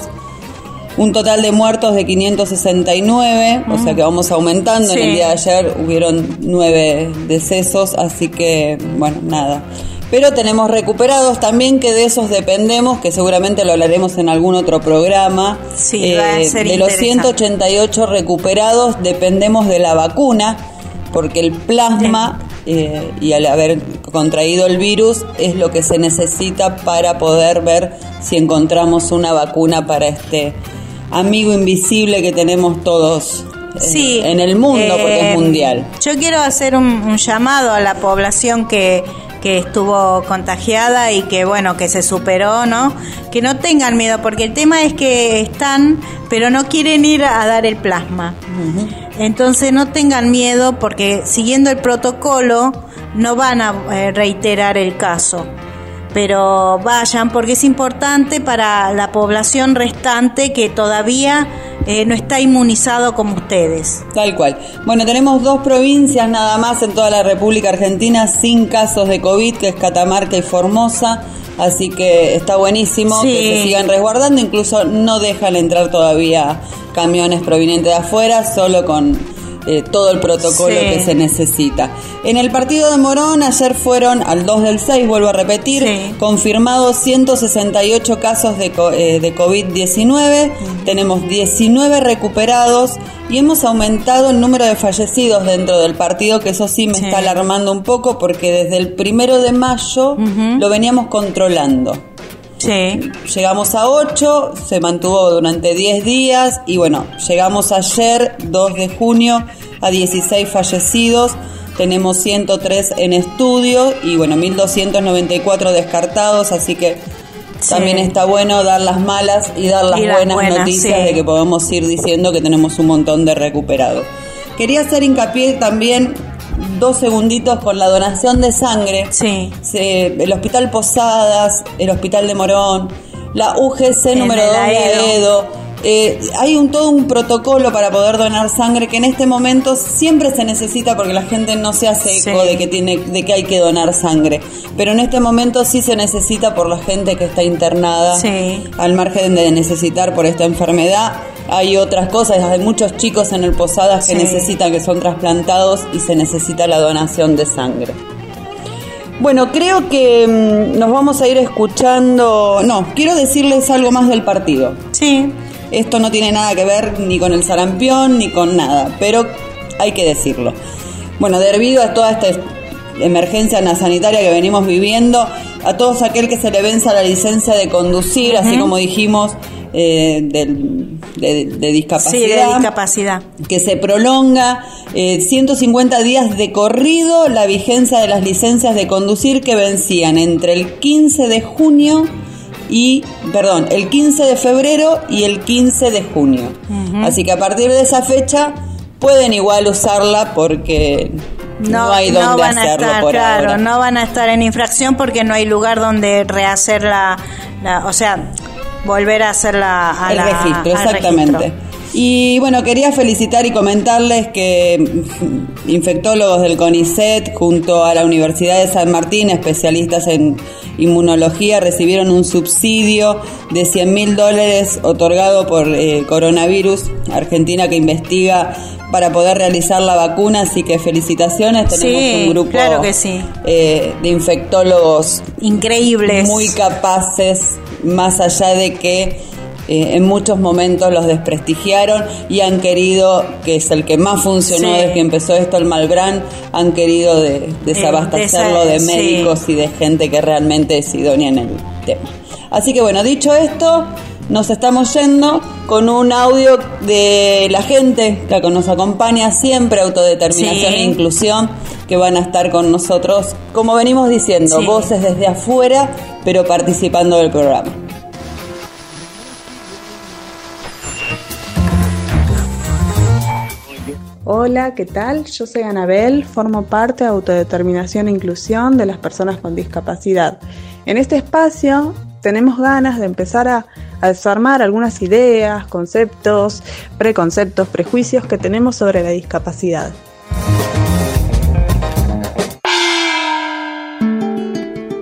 C: un total de muertos de quinientos sesenta y nueve, mm. o sea que vamos aumentando. Sí. En el día de ayer hubieron nueve decesos, así que, bueno, nada. Pero tenemos recuperados también, que de esos dependemos, que seguramente lo hablaremos en algún otro programa.
D: Sí, eh, va a ser
C: de los ciento ochenta y ocho recuperados dependemos de la vacuna, porque el plasma eh, y al haber contraído el virus es lo que se necesita para poder ver si encontramos una vacuna para este amigo invisible que tenemos todos eh,
D: sí,
C: en el mundo,
D: eh,
C: porque es mundial.
D: Yo quiero hacer un, un llamado a la población que que estuvo contagiada y que bueno, que se superó, ¿no? Que no tengan miedo, porque el tema es que están, pero no quieren ir a dar el plasma. Uh-huh. Entonces no tengan miedo, porque siguiendo el protocolo no van a eh, reiterar el caso. Pero vayan, porque es importante para la población restante que todavía eh, no está inmunizado como ustedes.
C: Tal cual. Bueno, tenemos dos provincias nada más en toda la República Argentina sin casos de COVID, que es Catamarca y Formosa. Así que está buenísimo sí. que se sigan resguardando. Incluso no dejan entrar todavía camiones provenientes de afuera, solo con Eh, todo el protocolo sí. que se necesita. En el partido de Morón ayer fueron al dos del seis, vuelvo a repetir, sí. confirmados ciento sesenta y ocho casos de, eh, de COVID diecinueve, uh-huh. tenemos diecinueve recuperados y hemos aumentado el número de fallecidos dentro del partido, que eso sí me sí. está alarmando un poco, porque desde el primero de mayo uh-huh. lo veníamos controlando.
D: Sí.
C: Llegamos a ocho, se mantuvo durante diez días y bueno, llegamos ayer, dos de junio, a dieciséis fallecidos, tenemos ciento tres en estudio y bueno, mil doscientos noventa y cuatro descartados, así que sí. también está bueno dar las malas y dar las, y las buenas, buenas noticias sí. de que podemos ir diciendo que tenemos un montón de recuperados. Quería hacer hincapié también dos segunditos con la donación de sangre.
D: Sí.
C: Se, el Hospital Posadas, el Hospital de Morón, la U G C número dos de Aedo. Eh, hay un todo un protocolo para poder donar sangre que en este momento siempre se necesita, porque la gente no se hace eco sí. de que tiene, de que hay que donar sangre. Pero en este momento sí se necesita por la gente que está internada,
D: sí.
C: al margen de necesitar por esta enfermedad. Hay otras cosas, hay muchos chicos en el Posadas que sí. necesitan, que son trasplantados, y se necesita la donación de sangre. Bueno, creo que mmm, nos vamos a ir escuchando. No, quiero decirles algo más del partido.
D: Sí.
C: Esto no tiene nada que ver ni con el sarampión ni con nada, pero hay que decirlo. Bueno, debido a toda esta emergencia sanitaria que venimos viviendo, a todos aquel que se le venza la licencia de conducir, uh-huh. así como dijimos, eh, del, de, de discapacidad.
D: Sí, de discapacidad.
C: Que se prolonga eh, ciento cincuenta días de corrido la vigencia de las licencias de conducir que vencían entre el quince de junio y, perdón, el quince de febrero y el quince de junio. Uh-huh. Así que a partir de esa fecha pueden igual usarla, porque no, no hay donde
D: no van
C: hacerlo
D: a estar,
C: por
D: claro,
C: ahora.
D: No van a estar en infracción porque no hay lugar donde rehacer la, la o sea, volver a hacer la, a
C: el
D: la,
C: registro, exactamente.
D: Registro.
C: Y bueno, quería felicitar y comentarles que infectólogos del CONICET junto a la Universidad de San Martín, especialistas en inmunología, recibieron un subsidio de cien mil dólares otorgado por eh, Coronavirus Argentina, que investiga para poder realizar la vacuna. Así que felicitaciones, tenemos
D: sí,
C: un grupo
D: claro que sí.
C: eh, de infectólogos
D: increíbles,
C: muy capaces, más allá de que Eh, en muchos momentos los desprestigiaron y han querido, que es el que más funcionó sí. desde que empezó esto, el Malbrán, han querido de, desabastecerlo de, esa, de médicos sí. y de gente que realmente es idónea en el tema. Así que bueno, dicho esto, nos estamos yendo con un audio de la gente que nos acompaña siempre, Autodeterminación sí. e Inclusión, que van a estar con nosotros, como venimos diciendo, sí. voces desde afuera, pero participando del programa.
T: Hola, ¿qué tal? Yo soy Anabel, formo parte de Autodeterminación e Inclusión de las personas con discapacidad. En este espacio tenemos ganas de empezar a, a desarmar algunas ideas, conceptos, preconceptos, prejuicios que tenemos sobre la discapacidad.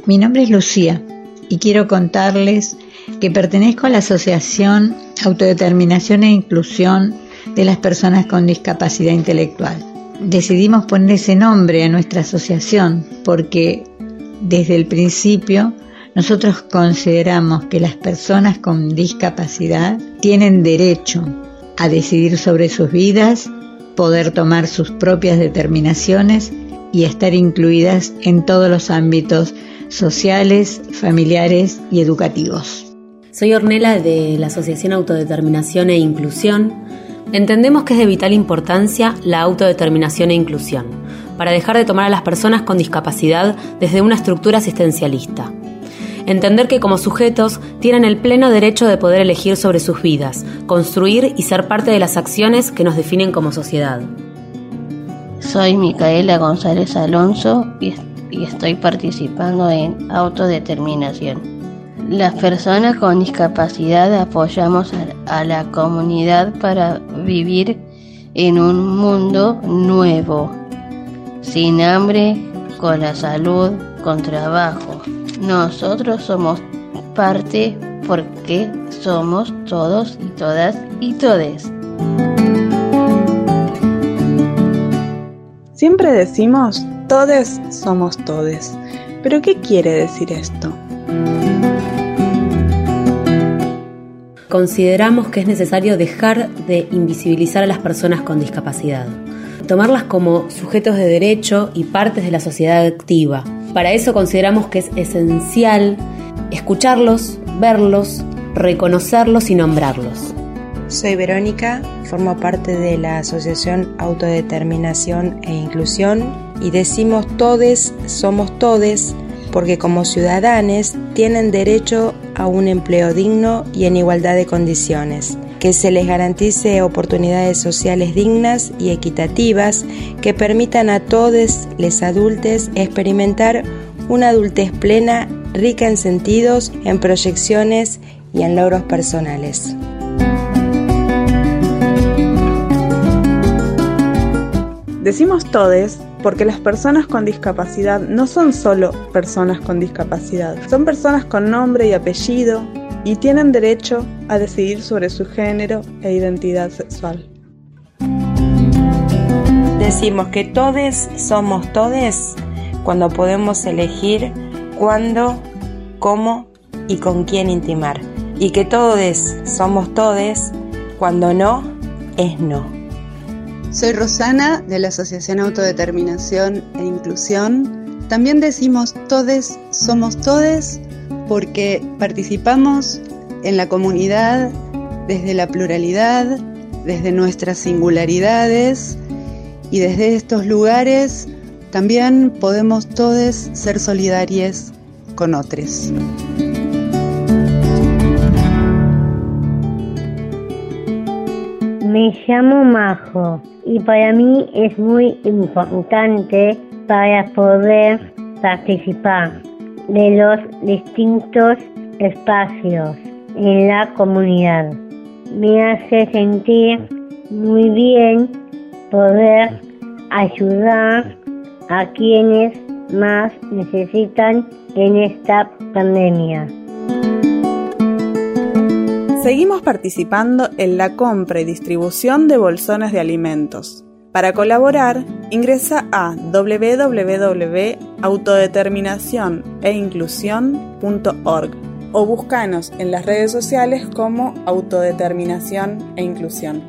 U: Mi nombre es Lucía y quiero contarles que pertenezco a la Asociación Autodeterminación e Inclusión de las Personas con Discapacidad Intelectual. Decidimos poner ese nombre a nuestra asociación porque desde el principio nosotros consideramos que las personas con discapacidad tienen derecho a decidir sobre sus vidas, poder tomar sus propias determinaciones y estar incluidas en todos los ámbitos sociales, familiares y educativos.
K: Soy Ornella de la Asociación Autodeterminación e Inclusión. Entendemos que es de vital importancia la autodeterminación e inclusión para dejar de tomar a las personas con discapacidad desde una estructura asistencialista. Entender que como sujetos tienen el pleno derecho de poder elegir sobre sus vidas, construir y ser parte de las acciones que nos definen como sociedad.
V: Soy Micaela González Alonso y, y estoy participando en autodeterminación. Las personas con discapacidad apoyamos a, a la comunidad para vivir en un mundo nuevo, sin hambre, con la salud, con trabajo. Nosotros somos parte porque somos todos y todas y todes.
T: Siempre decimos, todes somos todes. ¿Pero qué quiere decir esto?
K: Consideramos que es necesario dejar de invisibilizar a las personas con discapacidad, tomarlas como sujetos de derecho y partes de la sociedad activa. Para eso consideramos que es esencial escucharlos, verlos, reconocerlos y nombrarlos.
W: Soy Verónica, formo parte de la Asociación Autodeterminación e Inclusión y decimos todes somos todes porque como ciudadanos tienen derecho a un empleo digno y en igualdad de condiciones, que se les garantice oportunidades sociales dignas y equitativas que permitan a todos los adultos experimentar una adultez plena, rica en sentidos, en proyecciones y en logros personales.
T: Decimos todes porque las personas con discapacidad no son solo personas con discapacidad, son personas con nombre y apellido y tienen derecho a decidir sobre su género e identidad sexual.
W: Decimos que todes somos todes cuando podemos elegir cuándo, cómo y con quién intimar, y que todes somos todes cuando no es no.
X: Soy Rosana de la Asociación Autodeterminación e Inclusión. También decimos todes somos todes porque participamos en la comunidad desde la pluralidad, desde nuestras singularidades y desde estos lugares también podemos todos ser solidarios con otros.
Y: Me llamo Majo y para mí es muy importante para poder participar de los distintos espacios en la comunidad. Me hace sentir muy bien poder ayudar a quienes más necesitan en esta pandemia.
T: Seguimos participando en la compra y distribución de bolsones de alimentos. Para colaborar, ingresa a doble u doble u doble u punto autodeterminación e inclusión punto org o búscanos en las redes sociales como Autodeterminación e Inclusión.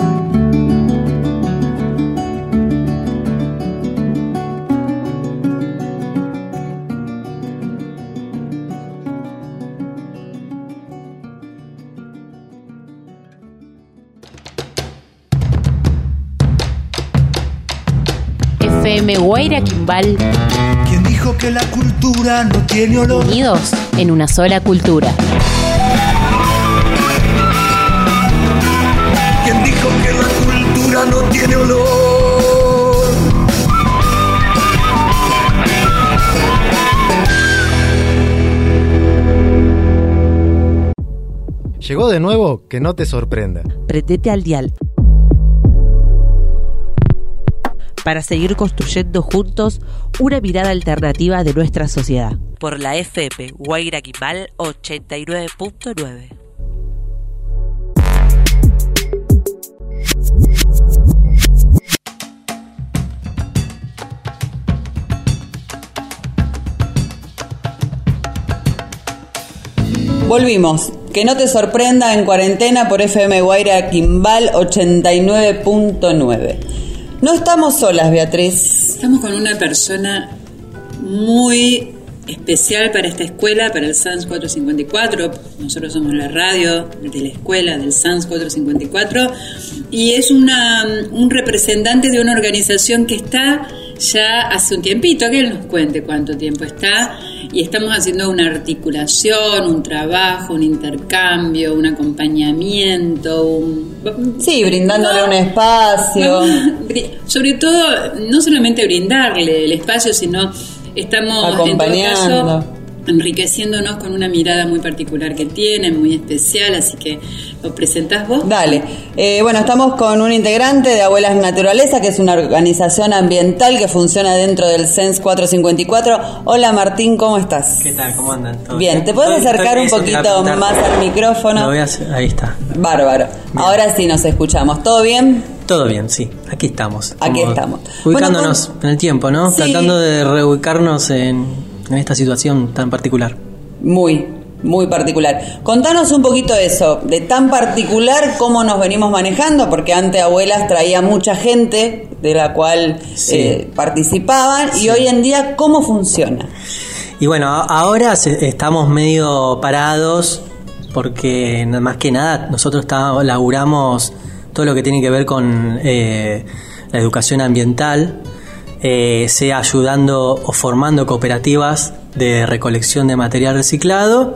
B: F M Guaira Quimbal.
Z: ¿Quién dijo que la cultura no tiene olor?
B: Unidos en una sola cultura.
Z: ¿Quién dijo que la cultura no tiene olor?
A: Llegó de nuevo, que no te sorprenda.
B: Prendete al dial. para seguir construyendo juntos una mirada alternativa de nuestra sociedad. Por la F M Guaira Quimbal ochenta y nueve punto nueve.
C: Volvimos. Que no te sorprenda en cuarentena por F M Guaira Quimbal ochenta y nueve punto nueve. No estamos solas, Beatriz.
J: Estamos con una persona muy especial para esta escuela, para el S A N S cuatrocientos cincuenta y cuatro. Nosotros somos la radio de la escuela del S A N S cuatrocientos cincuenta y cuatro y es una, un representante de una organización que está ya hace un tiempito, que él nos cuente cuánto tiempo está, y estamos haciendo una articulación, un trabajo, un intercambio, un acompañamiento, un...
C: sí, brindándole no, un espacio.
J: Sobre todo, no solamente brindarle el espacio, sino estamos
C: acompañando,
J: en todo caso, enriqueciéndonos con una mirada muy particular que tiene, muy especial, así que lo presentás vos.
C: Dale. Eh, bueno, estamos con un integrante de Abuelas Naturaleza, que es una organización ambiental que funciona dentro del S A N S cuatrocientos cincuenta y cuatro. Hola Martín, ¿cómo estás?
E: ¿Qué tal? ¿Cómo andan? ¿Todo
C: bien?
E: bien?
C: ¿Te puedes acercar un poquito más al micrófono?
E: Lo voy a hacer, ahí está.
C: Bárbaro. Bien. Ahora sí nos escuchamos. ¿Todo bien?
E: Todo bien, sí. Aquí estamos.
C: Aquí estamos.
E: Ubicándonos bueno, con... en el tiempo, ¿no?
C: Sí.
E: Tratando de reubicarnos en, en esta situación tan particular.
C: Muy, muy particular. Contanos un poquito de eso, de tan particular cómo nos venimos manejando, porque antes Abuelas traía mucha gente de la cual sí. eh, participaban, sí. Y hoy en día, ¿cómo funciona?
E: Y bueno, ahora estamos medio parados porque más que nada nosotros está, laburamos todo lo que tiene que ver con eh, la educación ambiental, eh, sea ayudando o formando cooperativas de recolección de material reciclado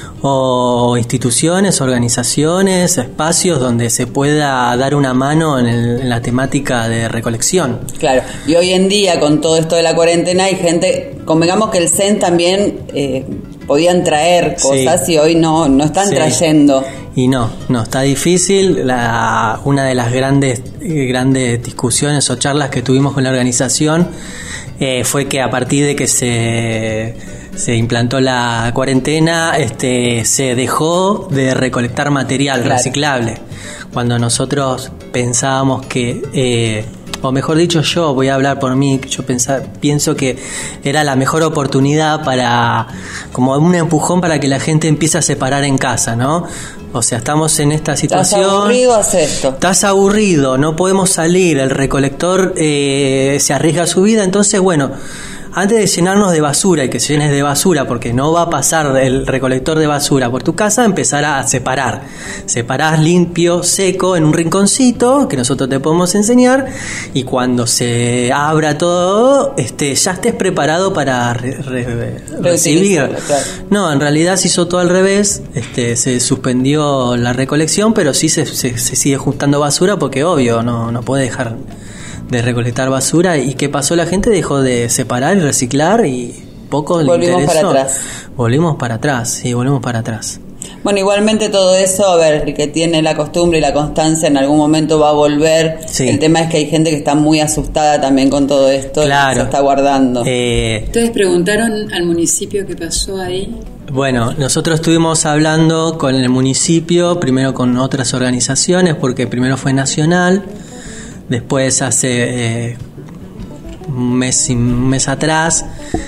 E: o instituciones, organizaciones, espacios donde se pueda dar una mano en, el, en la temática de recolección.
C: Claro, y hoy en día con todo esto de la cuarentena hay gente, convengamos que el C E N también eh, podían traer cosas, sí. Y hoy no, no están sí. trayendo.
E: Y no, no, está difícil. La, una de las grandes, grandes discusiones o charlas que tuvimos con la organización eh, fue que a partir de que se, se implantó la cuarentena, este, se dejó de recolectar material claro. reciclable. Cuando nosotros pensábamos que... Eh, o mejor dicho, yo voy a hablar por mí, yo pensar, pienso que era la mejor oportunidad para, como un empujón para que la gente empiece a separar en casa, ¿no? O sea, estamos en esta situación.
C: Estás aburrido, haz esto.
E: Estás aburrido, no podemos salir, el recolector eh, se arriesga su vida, entonces, bueno, antes de llenarnos de basura y que se llenes de basura, porque no va a pasar el recolector de basura por tu casa, empezar a separar. Separás limpio, seco, en un rinconcito que nosotros te podemos enseñar, y cuando se abra todo, este, ya estés preparado para re, re, recibir. Claro. No, en realidad se hizo todo al revés, este, se suspendió la recolección, pero sí se, se, se sigue juntando basura porque obvio, no, no puede dejar de recolectar basura. ¿Y qué pasó? La gente dejó de separar y reciclar y poco le
C: volvimos
E: interesó.
C: Para atrás.
E: Volvimos para atrás, sí, volvimos para atrás.
C: Bueno, igualmente todo eso, a ver, el que tiene la costumbre y la constancia en algún momento va a volver. Sí. El tema es que hay gente que está muy asustada también con todo esto,
E: claro.
C: Se está guardando.
E: Eh,
J: ¿Ustedes preguntaron al municipio qué pasó ahí?
E: Bueno, nosotros estuvimos hablando con el municipio, primero con otras organizaciones, porque primero fue nacional. Después, hace eh, un, mes, un mes atrás,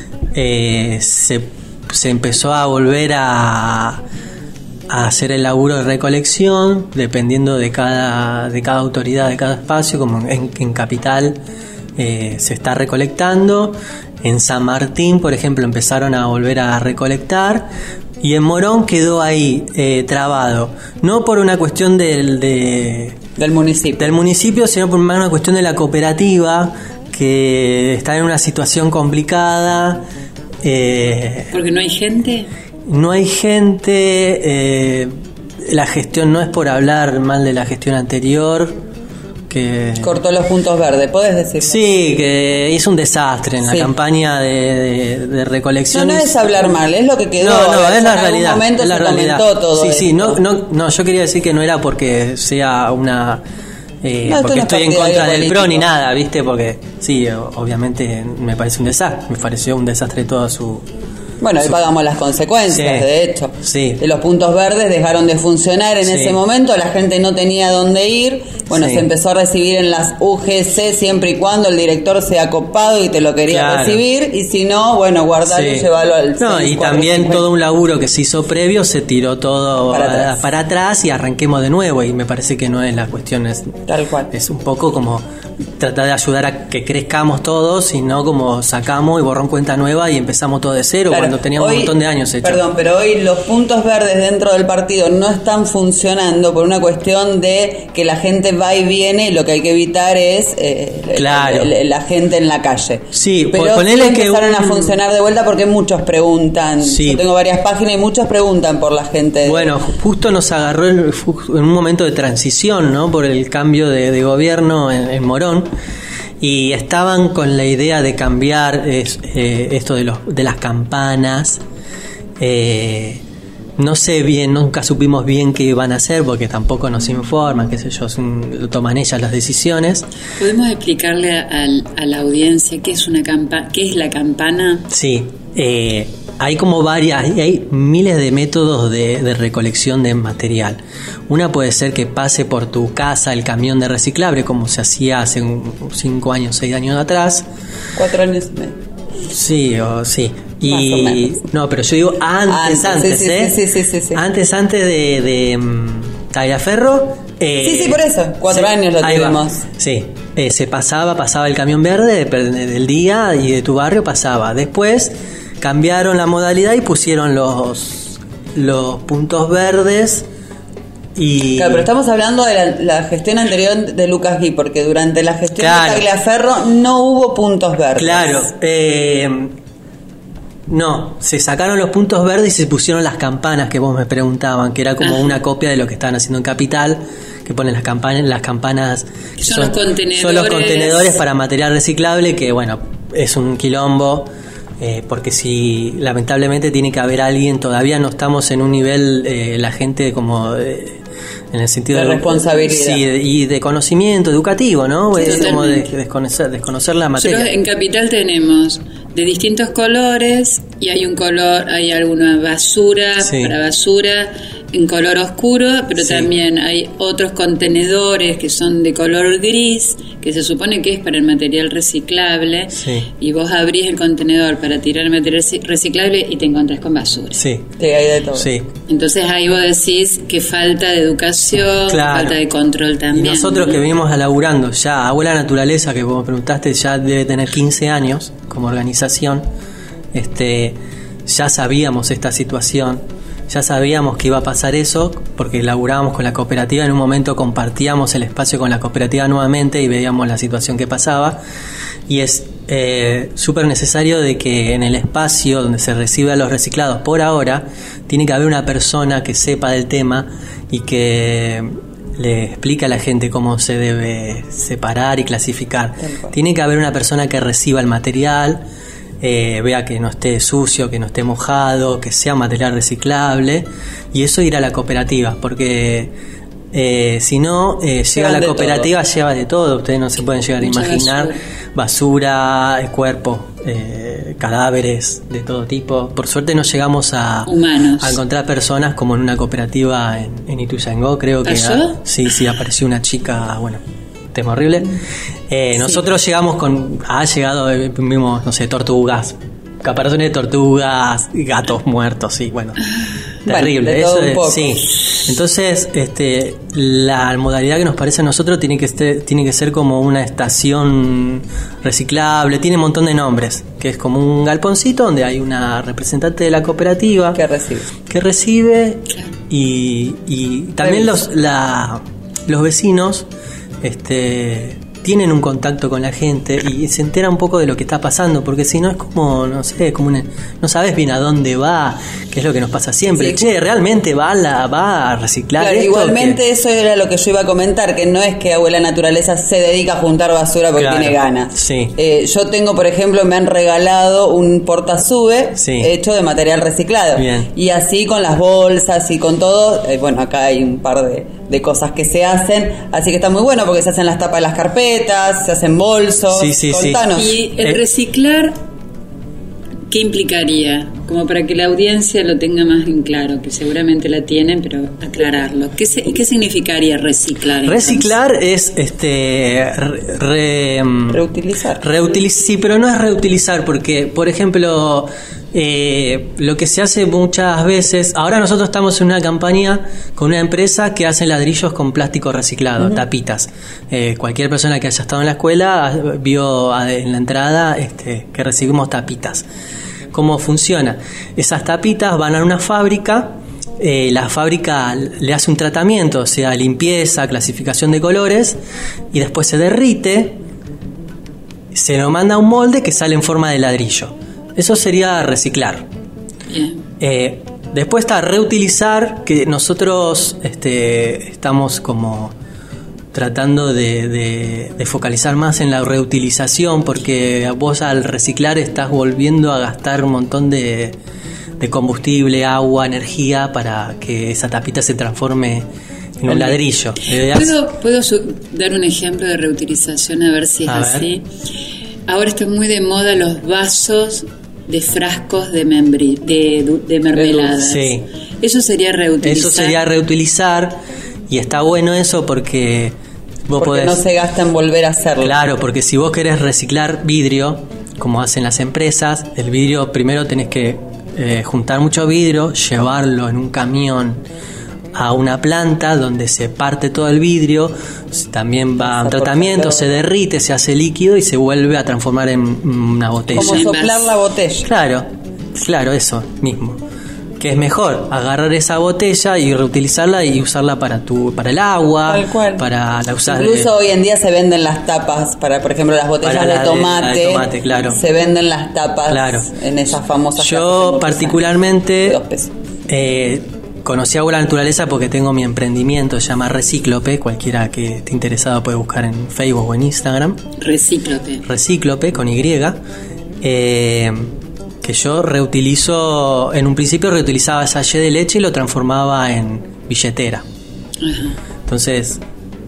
E: eh, se, se empezó a volver a, a hacer el laburo de recolección, dependiendo de cada, de cada autoridad, de cada espacio, como en, en Capital eh, se está recolectando. En San Martín, por ejemplo, empezaron a volver a recolectar. Y en Morón quedó ahí eh, trabado, no por una cuestión del de,
C: del municipio,
E: del municipio, sino por una cuestión de la cooperativa, que está en una situación complicada.
J: Eh, ¿Porque no hay gente?
E: No hay gente, eh, la gestión, no es por hablar mal de la gestión anterior, que
C: cortó los puntos verdes, ¿podés decir?
E: Sí, que hizo un desastre en la sí. campaña de, de, de recolección.
C: No, no es hablar mal, es lo que quedó.
E: No, no,
C: ver,
E: es la realidad.
C: En algún momento
E: es la
C: se
E: realidad.
C: comentó todo
E: sí,
C: esto.
E: sí, no, no, no, yo quería decir que no era porque sea una Eh,
C: No,
E: porque
C: esto no es
E: estoy en contra
C: partidario
E: del PRO ni
C: político.
E: nada, ¿viste? Porque sí, o- obviamente me parece un desastre, me pareció un desastre todo su...
C: Bueno, hoy
E: su-
C: pagamos las consecuencias,
E: Sí.
C: de hecho.
E: Sí.
C: De los puntos verdes dejaron de funcionar en
E: Sí.
C: ese momento, la gente no tenía dónde ir. Bueno,
E: Sí.
C: se empezó a recibir en las U G C siempre y cuando el director sea copado y te lo quería
E: Claro.
C: recibir. Y si no, bueno, guardarlo
E: Sí.
C: y llevarlo al
E: No,
C: seis,
E: y
C: cuatro,
E: también
C: cincuenta.
E: todo un laburo que se hizo previo se tiró todo
C: Para
E: a-
C: atrás.
E: para atrás y arranquemos de nuevo, y me parece que no es la cuestión, es,
C: Tal cual.
E: es un poco como tratar de ayudar a que crezcamos todos y no como sacamos y borrón cuenta nueva y empezamos todo de cero
C: Claro,
E: cuando teníamos
C: hoy-
E: un montón de años hechos.
C: Perdón, pero hoy los puntos verdes dentro del partido no están funcionando por una cuestión de que la gente va y viene y lo que hay que evitar es eh, el-
E: Claro.
C: el- el- la gente en la calle.
E: Sí,
C: pero
E: por ponerle
C: sí
E: que
C: empezaron a
E: un-
C: funcionar de vuelta porque muchos preguntan.
E: Sí.
C: Yo tengo varias páginas y muchos preguntan por la gente. de-
E: Bueno, justo nos agarró el- fu- en un momento de transición, ¿no? Por el cambio de, de gobierno en, en Morón, y estaban con la idea de cambiar es- eh, esto de, los, de las campanas. Eh, no sé bien, nunca supimos bien qué iban a hacer porque tampoco nos informan, qué sé yo, es un- lo toman ellas las decisiones.
J: ¿Podemos explicarle al- a la audiencia qué es una campa qué es la campana?
E: Sí, eh, hay como varias, hay- hay miles de métodos de, de recolección de material. Una puede ser que pase por tu casa el camión de reciclable, como se hacía hace un- cinco años, seis años atrás.
C: Cuatro años y medio.
E: Sí, o sí.
C: Más o
E: Y
C: menos.
E: no, pero yo digo antes,
C: Antes,
E: antes,
C: sí, sí,
E: ¿eh?
C: sí, sí, sí, sí.
E: Antes, antes de, de mm, Tagliaferro. eh,
C: Sí, sí, por eso. Cuatro
E: sí,
C: años lo
E: ahí va.
C: tuvimos.
E: Sí, eh, se pasaba, pasaba el camión verde de- del día y de tu barrio pasaba. Después cambiaron la modalidad y pusieron los los puntos verdes y
C: Claro, pero estamos hablando de la, la gestión anterior de Lucas Gui, porque durante la gestión
E: Claro.
C: de Tagliaferro no hubo puntos verdes.
E: Claro, eh, no, se sacaron los puntos verdes y se pusieron las campanas que vos me preguntaban, que era como
J: Ajá.
E: una copia de lo que estaban haciendo en Capital, que ponen las campanas, las campanas
J: Que son los contenedores.
E: son los contenedores para material reciclable, que bueno, es un quilombo. Eh, porque si lamentablemente tiene que haber alguien, todavía no estamos en un nivel, eh, la gente como eh, en el sentido
C: De responsabilidad.
E: sí, de- y de conocimiento educativo, ¿no?
J: Sí,
E: Es como de
J: totalmente.
E: desconocer, desconocer la materia.
J: Nosotros en Capital tenemos de distintos colores y hay un color, hay alguna basura
E: Sí.
J: para basura en color oscuro, pero
E: Sí.
J: también hay otros contenedores que son de color gris, que se supone que es para el material reciclable,
E: Sí.
J: y vos abrís el contenedor para tirar material reci- reciclable y te encontrás con basura.
E: Sí.
C: Sí, hay de todo.
E: Sí.
J: Entonces ahí vos decís que falta de educación,
E: Claro.
J: falta de control
E: Y
J: también.
E: nosotros
J: ¿no?
E: que venimos a laburando ya, Abuela Naturaleza, que vos me preguntaste, ya debe tener quince años como organización, este, ya sabíamos esta situación, ya sabíamos que iba a pasar eso, porque laburábamos con la cooperativa, en un momento compartíamos el espacio con la cooperativa nuevamente y veíamos la situación que pasaba, y es eh, súper necesario de que en el espacio donde se recibe a los reciclados, por ahora, tiene que haber una persona que sepa del tema y que le explica a la gente cómo se debe separar y clasificar. Tiene que haber una persona que reciba el material, eh, vea que no esté sucio, que no esté mojado, que sea material reciclable, y eso ir a la cooperativa, porque eh, si no, eh, llega
C: Llevan
E: la
C: de
E: cooperativa, lleva de todo, ustedes no se pueden llegar a
J: Mucha
E: imaginar, basura, eh, cuerpos, eh, cadáveres de todo tipo. Por suerte no llegamos a,
J: Humanos.
E: a encontrar personas como en una cooperativa en, en Ituzaingó, creo que
J: ¿Pasó?
E: ah, sí, sí, apareció una chica, bueno, tema horrible. Eh, nosotros llegamos con, ha llegado, eh, vimos, no sé, tortugas, caparazones de tortugas, gatos muertos, sí, bueno, terrible.
C: de todo
E: Eso
C: un
E: es-
C: poco.
E: sí. Entonces, este, la modalidad que nos parece a nosotros tiene que este, tiene que ser como una estación reciclable, tiene un montón de nombres, que es como un galponcito donde hay una representante de la cooperativa
C: Que recibe.
E: que recibe y, y también los la, los vecinos este tienen un contacto con la gente y se entera un poco de lo que está pasando, porque si no es como, no sé, como una, no sabes bien a dónde va, qué es lo que nos pasa siempre. Sí. Che, realmente va, la, va a reciclar
C: claro,
E: esto.
C: Igualmente
E: que...
C: eso era lo que yo iba a comentar, que no es que Abuela Naturaleza se dedica a juntar basura porque
E: claro,
C: tiene ganas.
E: Sí.
C: Eh, yo tengo, por ejemplo, me han regalado un portasube sí. hecho de material reciclado.
E: Bien.
C: Y así con las bolsas y con todo, eh, bueno, acá hay un par de, de cosas que se hacen, así que está muy bueno porque se hacen las tapas de las carpetas, se hacen bolsos.
E: Sí, sí,
C: Contanos.
J: Sí. Y el reciclar, ¿qué implicaría? Como para que la audiencia lo tenga más en claro, que seguramente la tienen, pero aclararlo. ¿Qué, se, ¿qué significaría reciclar?
E: Reciclar entonces? es este re,
C: reutilizar.
E: Reutilizar, sí, pero no es reutilizar, porque, por ejemplo, eh, lo que se hace muchas veces, ahora nosotros estamos en una campaña con una empresa que hace ladrillos con plástico reciclado, uh-huh. tapitas. Eh, cualquier persona que haya estado en la escuela vio en la entrada este, que recibimos tapitas. ¿Cómo funciona? Esas tapitas van a una fábrica, eh, la fábrica le hace un tratamiento, o sea, limpieza, clasificación de colores, y después se derrite, se lo manda a un molde que sale en forma de ladrillo. Eso sería reciclar. Eh, después está reutilizar, que nosotros este, estamos como tratando de, de, de focalizar más en la reutilización, porque vos al reciclar estás volviendo a gastar un montón de, de combustible, agua, energía para que esa tapita se transforme en un ladrillo.
J: ¿Puedo, ¿Puedo dar un ejemplo de reutilización a ver si es
E: a
J: así? Ver. Ahora están muy de moda los vasos de frascos de, membri, de, de mermeladas.
E: Sí.
J: Eso sería reutilizar.
E: Eso sería reutilizar, y está bueno eso porque vos
C: porque
E: podés,
C: no se gasta en volver a hacerlo.
E: Claro, porque si vos querés reciclar vidrio, como hacen las empresas, el vidrio primero tenés que eh, juntar mucho vidrio, llevarlo en un camión a una planta donde se parte todo el vidrio, también va a un tratamiento, se derrite, se hace líquido y se vuelve a transformar en una botella.
C: Como soplar la botella.
E: Claro, claro, eso mismo. Que es mejor agarrar esa botella y reutilizarla y usarla para tu para el agua,
C: tal cual.
E: Para la usar.
C: Incluso hoy en día se venden las tapas para, por ejemplo, las botellas de tomate,
E: de, de tomate, claro.
C: Se venden las tapas,
E: claro.
C: En esas famosas.
E: Yo particularmente eh, conocí Abuela Naturaleza porque tengo mi emprendimiento, se llama Recíclope. Cualquiera que esté interesado puede buscar en Facebook o en Instagram.
J: Recíclope.
E: Recíclope con Y. Eh, que yo reutilizo, en un principio reutilizaba sachet de leche y lo transformaba en billetera. Uh-huh. Entonces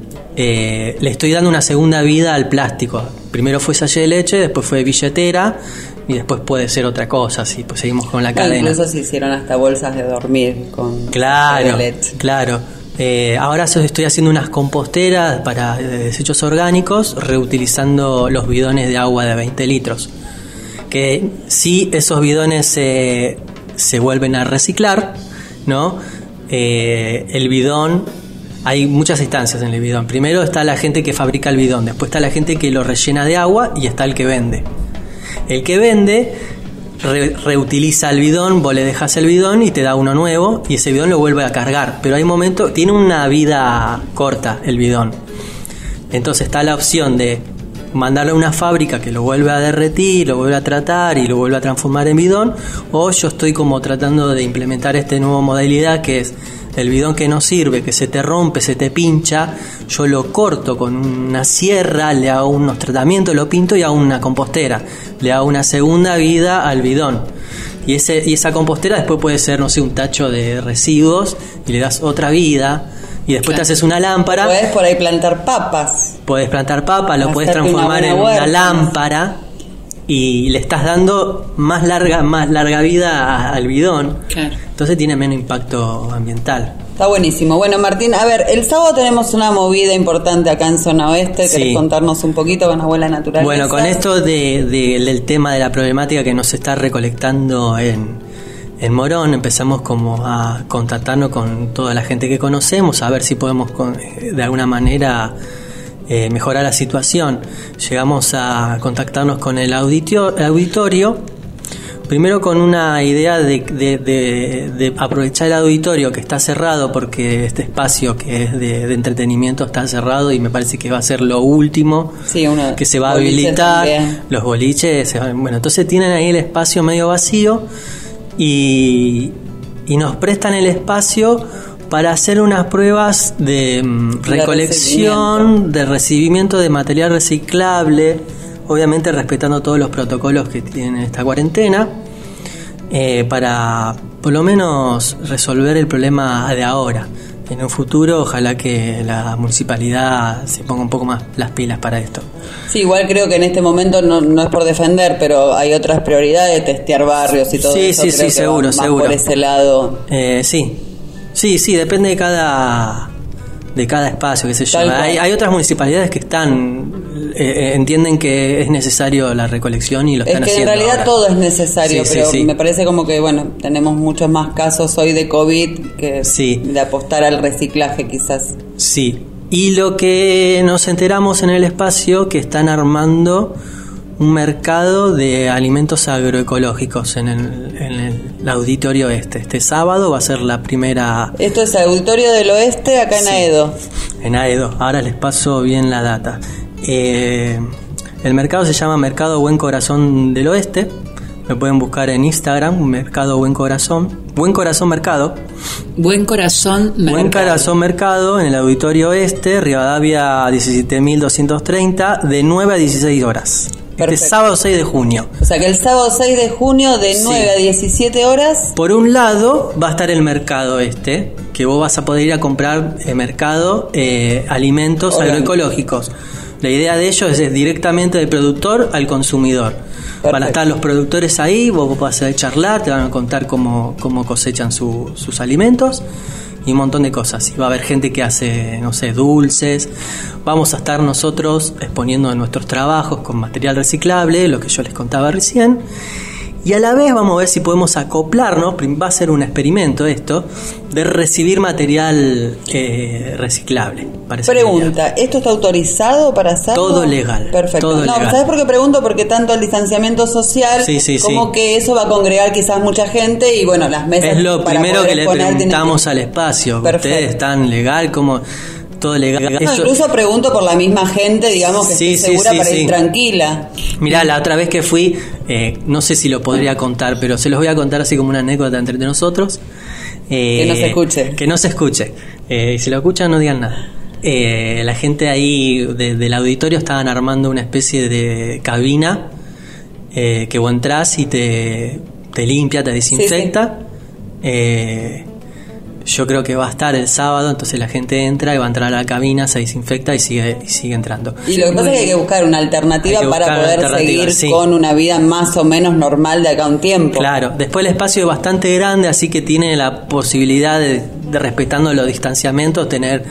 E: eh, le estoy dando una segunda vida al plástico. Primero fue sachet de leche, después fue billetera y después puede ser otra cosa, así pues seguimos con la
C: bueno,
E: cadena.
C: Incluso se hicieron hasta bolsas de dormir con
E: claro,
C: de leche.
E: Claro. Eh, ahora estoy haciendo unas composteras para desechos orgánicos, reutilizando los bidones de agua de veinte litros. Que sí, esos bidones se, se vuelven a reciclar, ¿no? Eh, el bidón, hay muchas instancias en el bidón. Primero está la gente que fabrica el bidón, después está la gente que lo rellena de agua y está el que vende. El que vende re, reutiliza el bidón, vos le dejas el bidón y te da uno nuevo y ese bidón lo vuelve a cargar. Pero hay momentos, tiene una vida corta el bidón. Entonces está la opción de mandarlo a una fábrica que lo vuelve a derretir, lo vuelve a tratar y lo vuelve a transformar en bidón, o yo estoy como tratando de implementar esta nueva modalidad que es el bidón que no sirve, que se te rompe, se te pincha, yo lo corto con una sierra, le hago unos tratamientos, lo pinto y hago una compostera, le hago una segunda vida al bidón. Y, ese, y esa compostera después puede ser, no sé, un tacho de residuos y le das otra vida. Y después claro. te haces una lámpara.
C: Podés por ahí plantar papas.
E: Podés plantar papas, lo podés transformar una en huerta. Una lámpara y le estás dando más larga, más larga vida a, al bidón. Claro. Entonces tiene menos impacto ambiental.
C: Está buenísimo. Bueno, Martín, a ver, el sábado tenemos una movida importante acá en Zona Oeste. ¿Querés sí. contarnos un poquito con Abuela Naturaleza?
E: Bueno, con esto de, de, del tema de la problemática que nos está recolectando en... En Morón empezamos como a contactarnos con toda la gente que conocemos, a ver si podemos con, de alguna manera eh, mejorar la situación. Llegamos a contactarnos con el auditorio, el auditorio primero con una idea de, de, de, de aprovechar el auditorio que está cerrado, porque este espacio que es de, de entretenimiento está cerrado y me parece que va a ser lo último
C: sí, una,
E: que se va a habilitar. También. Los boliches, se van, bueno, entonces tienen ahí el espacio medio vacío y, y nos prestan el espacio para hacer unas pruebas de um, recolección, de recibimiento de material reciclable, obviamente respetando todos los protocolos que tiene esta cuarentena, eh, para por lo menos resolver el problema de ahora. En un futuro, ojalá que la municipalidad se ponga un poco más las pilas para esto.
C: Sí, igual creo que en este momento no, no es por defender, pero hay otras prioridades, testear barrios y todo
E: sí,
C: eso.
E: Sí,
C: creo
E: sí,
C: que
E: seguro,
C: más
E: seguro.
C: Por ese lado.
E: Eh, sí, sí, sí, depende de cada de cada espacio, qué sé yo. Hay, hay otras municipalidades que están eh, entienden que es necesario la recolección y lo están haciendo.
C: Es que en realidad
E: ahora.
C: todo es necesario,
E: sí,
C: pero
E: sí, sí.
C: me parece como que, bueno, tenemos muchos más casos hoy de COVID que
E: sí.
C: de apostar al reciclaje quizás.
E: Sí, y lo que nos enteramos en el espacio que están armando un mercado de alimentos agroecológicos en el, en el auditorio este. Este sábado va a ser la primera...
C: Esto es Auditorio del Oeste, acá en
E: sí,
C: Aedo.
E: En Aedo, ahora les paso bien la data. Eh, el mercado se llama Mercado Buen Corazón del Oeste. Lo pueden buscar en Instagram, Mercado Buen Corazón. Buen Corazón Mercado.
J: Buen Corazón Mercado.
E: Buen Corazón Mercado en el Auditorio Este, Rivadavia diecisiete mil doscientos treinta, de nueve a dieciséis horas. Perfecto. Este sábado seis de junio.
C: O sea que el sábado seis de junio de nueve sí. a diecisiete horas.
E: Por un lado va a estar el mercado este, que vos vas a poder ir a comprar en mercado eh, alimentos Hola. agroecológicos. La idea de ellos es directamente del productor al consumidor. Perfecto. Van a estar los productores ahí, vos vas a charlar, te van a contar cómo, cómo cosechan su, sus alimentos y un montón de cosas. Y va a haber gente que hace, no sé, dulces. Vamos a estar nosotros exponiendo nuestros trabajos con material reciclable, lo que yo les contaba recién. Y a la vez vamos a ver si podemos acoplarnos, va a ser un experimento esto, de recibir material eh, reciclable.
C: Pregunta, ¿esto está autorizado para hacerlo?
E: Todo legal.
C: Perfecto.
E: Todo
C: no,
E: legal.
C: ¿Sabes por qué pregunto? Porque tanto el distanciamiento social
E: sí, sí,
C: como
E: sí.
C: que eso va a congregar quizás mucha gente y bueno, las mesas...
E: Es lo
C: para
E: primero que le
C: poner,
E: preguntamos
C: que...
E: al espacio.
C: Perfecto.
E: ¿Ustedes están legal? ¿Cómo...? Todo legal.
C: No,
E: Eso...
C: incluso pregunto por la misma gente, digamos, que
E: sí,
C: esté
E: sí,
C: segura
E: sí,
C: para
E: sí.
C: ir tranquila.
E: Mirá, la otra vez que fui, eh, no sé si lo podría contar, pero se los voy a contar así como una anécdota entre nosotros. Eh,
C: que no se escuche.
E: Que no se escuche. Eh, si lo escuchan, no digan nada. Eh, la gente ahí de, del auditorio estaban armando una especie de cabina eh, que vos entras y te, te limpia, te desinfecta. Sí, sí. Eh, Yo creo que va a estar el sábado, entonces la gente entra y va a entrar a la cabina, se desinfecta y sigue y sigue entrando.
C: Y lo que pasa es que hay que buscar una alternativa para poder
E: alternativa,
C: seguir
E: sí.
C: con una vida más o menos normal de acá a un tiempo.
E: Claro, después el espacio es bastante grande, así que tiene la posibilidad de, de respetando los distanciamientos, tener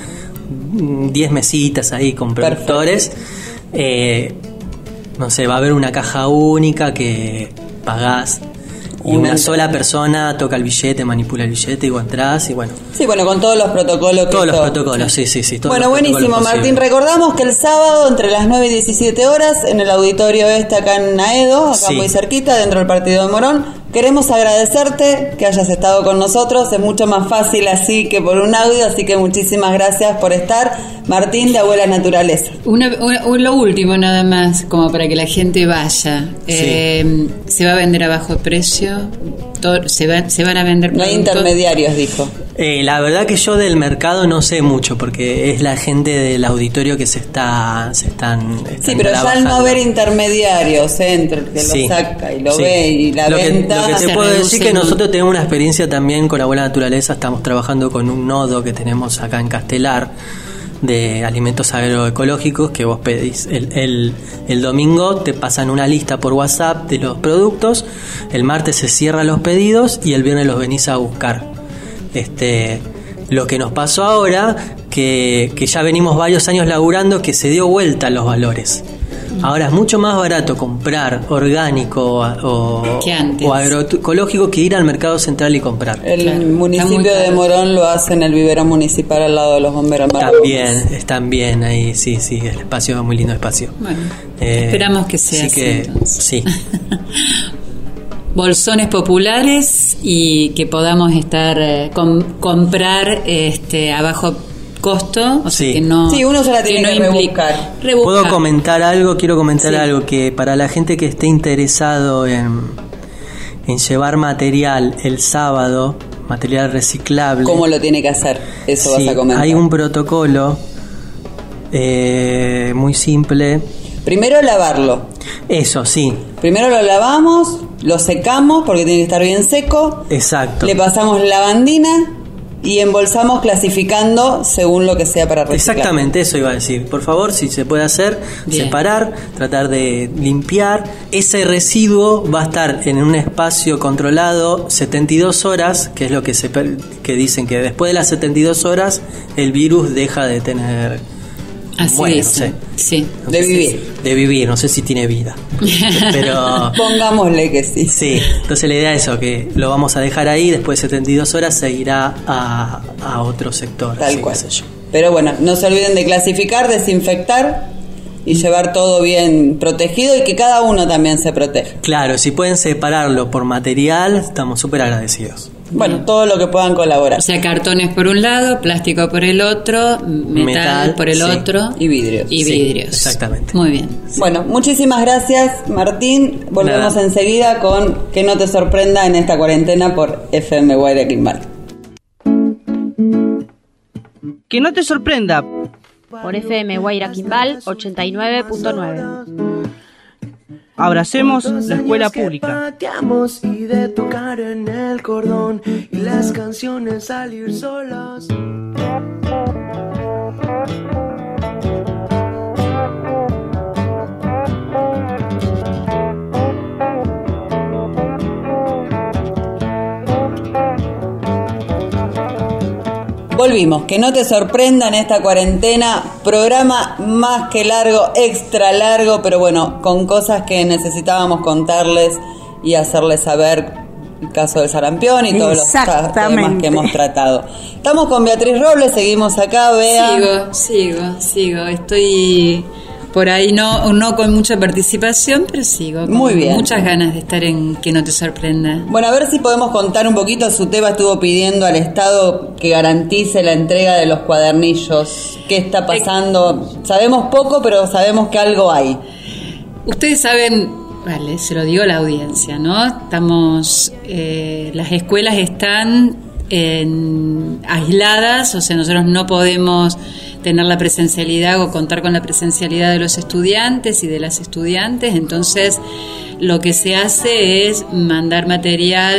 E: diez mesitas ahí con productores. Eh, no sé, va a haber una caja única que pagás. Y una sola persona toca el billete, manipula el billete y vos entrás y bueno.
C: Sí, bueno, con todos los protocolos. Que
E: todos
C: esto...
E: los protocolos, sí, sí, sí.
C: Bueno, buenísimo, Martín. Recordamos que el sábado, entre las nueve y diecisiete horas, en el auditorio este acá en Aedo, acá sí. muy cerquita, dentro del partido de Morón, queremos agradecerte que hayas estado con nosotros. Es mucho más fácil así que por un audio, así que muchísimas gracias por estar. Martín, de Abuela Naturaleza.
J: Una, una, lo último nada más, como para que la gente vaya. Sí. Eh, se va a vender a bajo precio. Todo, se, va, se van a vender
C: productos. No hay intermediarios, dijo.
E: Eh, la verdad que yo del mercado no sé mucho, porque es la gente del auditorio que se está se están, están
C: sí, pero ya al no haber intermediarios eh, entre el que
E: sí,
C: lo saca y lo
E: sí.
C: ve y la
E: lo
C: venta.
E: Que, lo que te puedo decir es que nosotros tenemos una experiencia también con Abuela Naturaleza. Estamos trabajando con un nodo que tenemos acá en Castelar de alimentos agroecológicos que vos pedís el, el, el domingo, te pasan una lista por WhatsApp de los productos, el martes se cierran los pedidos y el viernes los venís a buscar. Este, lo que nos pasó ahora, que, que ya venimos varios años laburando, que se dio vuelta los valores. Ahora es mucho más barato comprar orgánico o, o agroecológico que ir al mercado central y comprar.
C: El claro. municipio de Morón lo hace en el vivero municipal al lado de los bomberos.
E: También, están bien ahí, sí, sí, el espacio es muy lindo espacio.
J: Bueno, eh, esperamos que sea
E: así. Que, sí.
J: bolsones populares y que podamos estar eh, com- comprar este a bajo costo, o sea
E: Sí.
J: que no
C: Sí, uno se la tiene
J: no
C: que
J: implica-
C: rebuscar.
J: rebuscar.
E: ¿Puedo comentar algo? Quiero comentar
J: Sí.
E: algo que para la gente que esté interesado en, en llevar material el sábado, material reciclable.
C: ¿Cómo lo tiene que hacer? Eso
E: Sí,
C: vas a comentar.
E: hay un protocolo eh, muy simple.
C: Primero lavarlo.
E: Eso, sí.
C: Primero lo lavamos, lo secamos porque tiene que estar bien seco.
E: Exacto.
C: Le pasamos lavandina y embolsamos clasificando según lo que sea para reciclar.
E: Exactamente, eso iba a decir. Por favor, si se puede hacer,
C: Bien.
E: separar, tratar de limpiar. Ese residuo va a estar en un espacio controlado setenta y dos horas, que es lo que se per- que dicen que después de las setenta y dos horas el virus deja de tener
J: Así
E: bueno,
J: dicen,
E: no sé.
J: sí.
E: No
C: De
E: sé si-
C: vivir.
E: de vivir, no sé si tiene vida. Pero
C: Pongámosle que sí.
E: sí, entonces la idea es eso, que lo vamos a dejar ahí, después de setenta y dos horas se irá a, a otro sector.
C: Tal
E: así,
C: cual.
E: qué sé yo.
C: Pero bueno, no se olviden de clasificar, desinfectar y llevar todo bien protegido y que cada uno también se proteja.
E: Claro, si pueden separarlo por material, estamos súper agradecidos.
C: Bueno, todo lo que puedan colaborar.
J: O sea, cartones por un lado, plástico por el otro, metal,
E: Metal,
J: por el
E: sí.
J: otro
C: Y vidrios.
J: y
E: Sí,
J: vidrios.
E: exactamente.
J: Muy bien.
C: Bueno, muchísimas gracias, Martín. Volvemos
E: Nada.
C: enseguida con Que no te sorprenda en esta cuarentena por F M Guayaquil.
H: Que no te sorprenda.
I: Por F M Guaira Quimbal ochenta y nueve punto nueve.
H: Abracemos la escuela pública.
F: Pateamos y de tocar en el cordón y las canciones salir solas.
C: Volvimos, que no te sorprenda en esta cuarentena, programa más que largo, extra largo, pero bueno, con cosas que necesitábamos contarles y hacerles saber el caso del sarampión y todos los ta- temas
D: Exactamente.
C: que hemos tratado. Estamos con Beatriz Robles, seguimos acá, Bea.
J: Sigo, sigo, sigo. Estoy por ahí, no no con mucha participación, pero sigo. Con
C: Muy bien.
J: muchas ganas de estar en Que no te sorprenda.
C: Bueno, a ver si podemos contar un poquito. Suteba estuvo pidiendo al Estado que garantice la entrega de los cuadernillos. ¿Qué está pasando? Sabemos poco, pero sabemos que algo hay.
J: Ustedes saben, vale, se lo digo a la audiencia, ¿no? Estamos, eh, las escuelas están en- aisladas, o sea, nosotros no podemos tener la presencialidad o contar con la presencialidad de los estudiantes y de las estudiantes, entonces lo que se hace es mandar material,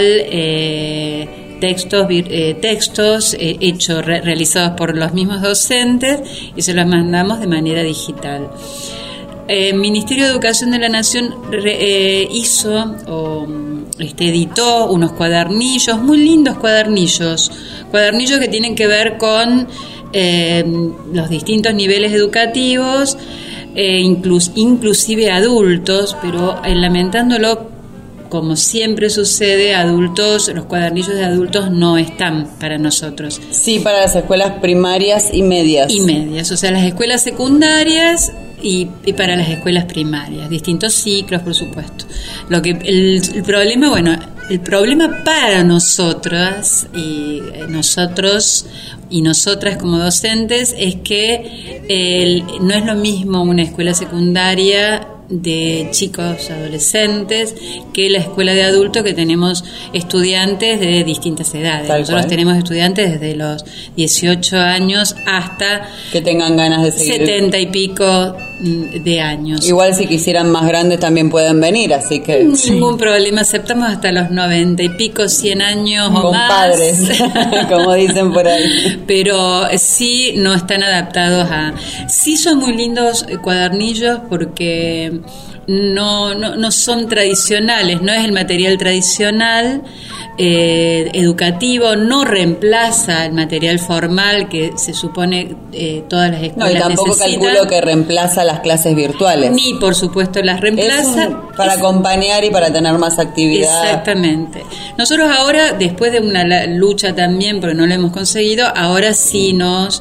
J: eh, textos, vir- eh, textos eh, hechos, re- realizados por los mismos docentes y se los mandamos de manera digital. El Ministerio de Educación de la Nación re- eh, hizo o este, editó unos cuadernillos, muy lindos cuadernillos, cuadernillos que tienen que ver con eh, los distintos niveles educativos, eh, inclus- inclusive adultos, pero eh, lamentándolo, como siempre sucede, adultos, los cuadernillos de adultos no están para nosotros.
C: Sí, para las escuelas primarias y medias.
J: Y medias, o sea, las escuelas secundarias y, y para las escuelas primarias, distintos ciclos, por supuesto. Lo que el, el problema, bueno, el problema para nosotras y eh, nosotros y nosotras como docentes es que el, no es lo mismo una escuela secundaria de chicos adolescentes que la escuela de adultos, que tenemos estudiantes de distintas edades.
C: Tal
J: Nosotros
C: cual.
J: tenemos estudiantes desde los dieciocho años hasta
C: Que tengan ganas de seguir.
J: setenta y pico mm, de años.
C: Igual si quisieran más grandes también pueden venir, así que...
J: Ningún problema, aceptamos hasta los noventa y pico, cien años o
C: Compadres,
J: más.
C: como dicen por ahí.
J: Pero sí no están adaptados a... Sí son muy lindos eh, cuadernillos porque no, no, no son tradicionales, no es el material tradicional eh, educativo, no reemplaza el material formal que se supone eh, todas las
C: No, y
J: escuelas
C: tampoco
J: necesitan.
C: calculo que reemplaza las clases virtuales.
J: Ni por supuesto las reemplaza.
C: Es un- para acompañar y para tener más actividad.
J: Exactamente. Nosotros ahora, después de una la- lucha también, porque no lo hemos conseguido, ahora sí nos,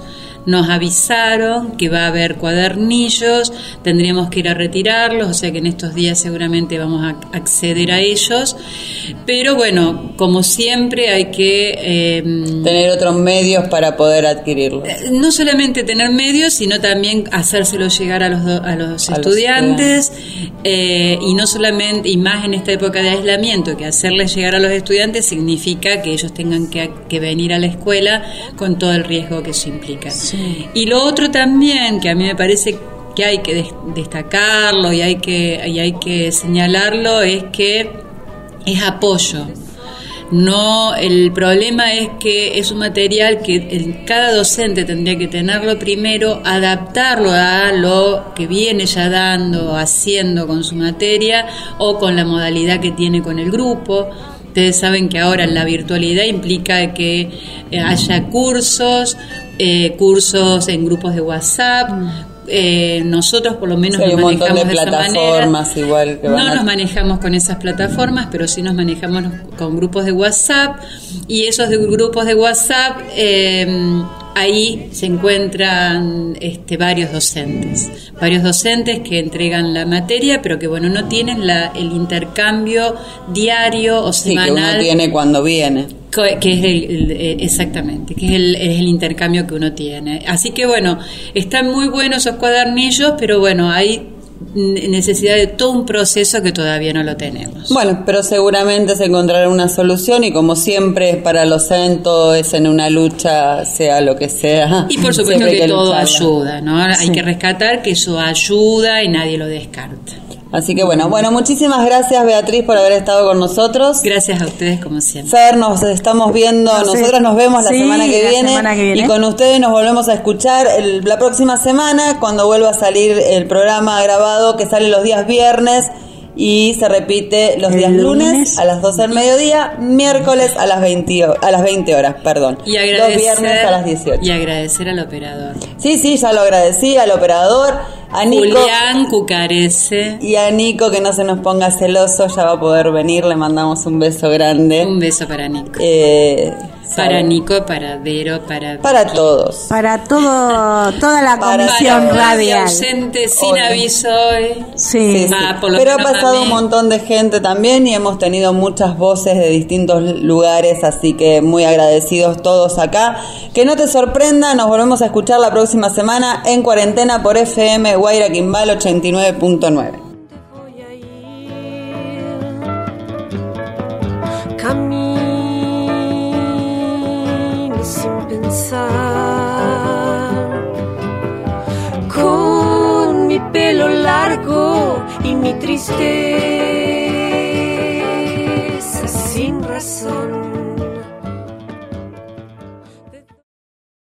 J: nos avisaron que va a haber cuadernillos, tendríamos que ir a retirarlos, o sea que en estos días seguramente vamos a acceder a ellos, pero bueno, como siempre hay que... Eh,
C: tener otros medios para poder adquirirlos.
J: No solamente tener medios, sino también hacérselo llegar a los, do, a los a estudiantes, los eh, y no solamente, y más en esta época de aislamiento, que hacerles llegar a los estudiantes significa que ellos tengan que, que venir a la escuela con todo el riesgo que eso implica. Sí. Y lo otro también, que a mí me parece que hay que destacarlo y hay que, y hay que señalarlo, es que es apoyo. No, el problema es que es un material que el, cada docente tendría que tenerlo primero, adaptarlo a lo que viene ya dando, haciendo con su materia o con la modalidad que tiene con el grupo. Ustedes saben que ahora la virtualidad implica que haya cursos, eh, cursos en grupos de WhatsApp. Eh, nosotros por lo menos
C: sí, hay
J: nos
C: un montón
J: manejamos
C: de
J: de
C: plataformas
J: esa manera.
C: Igual que van
J: no
C: a...
J: nos manejamos con esas plataformas, pero sí nos manejamos con grupos de WhatsApp, y esos de grupos de WhatsApp eh, ahí se encuentran este, varios docentes varios docentes que entregan la materia, pero que bueno, no tienen la, el intercambio diario o semanal
C: sí, que uno tiene cuando viene,
J: que es el, el, exactamente, que es el, es el intercambio que uno tiene. Así que bueno, están muy buenos esos cuadernillos, pero bueno, hay necesidad de todo un proceso que todavía no lo tenemos.
C: Bueno, pero seguramente se encontrará una solución, y como siempre para los CEN todo es en una lucha, sea lo que sea.
J: Y por supuesto que, que todo lucharla. Ayuda, ¿no? Sí. Hay que rescatar que eso ayuda y nadie lo descarta.
C: Así que bueno, bueno, muchísimas gracias Beatriz por haber estado con nosotros.
J: Gracias a ustedes como siempre.
C: Fer, nos estamos viendo, no sé, nosotras nos vemos la, sí, semana, que la viene, semana que viene y con ustedes nos volvemos a escuchar el, la próxima semana cuando vuelva a salir el programa grabado que sale los días viernes y se repite los el días lunes, lunes a las doce del mediodía, miércoles a las veinte, a las veinte horas, perdón.
J: Y agradecer,
C: los viernes a las dieciocho.
J: Y agradecer al operador.
C: Sí, sí, ya lo agradecí al operador. A Nico,
J: Julián Cucarese.
C: Y a Nico, que no se nos ponga celoso, ya va a poder venir, le mandamos un beso grande.
J: Un beso para Nico.
C: Eh,
J: para Nico, para Vero, para...
C: Para Vicky. Todos.
D: Para todo, toda la comisión
J: para
D: radial.
J: Ausente sin hoy. Aviso hoy.
C: Sí, sí, ah, sí. Pero ha pasado un montón de gente también y hemos tenido muchas voces de distintos lugares, así que muy agradecidos todos acá. Que no te sorprenda, nos volvemos a escuchar la próxima semana en Cuarentena por F M Guaira Quimbal ochenta y nueve punto nueve.
L: Camine sin pensar, con mi pelo largo y mi tristeza sin razón.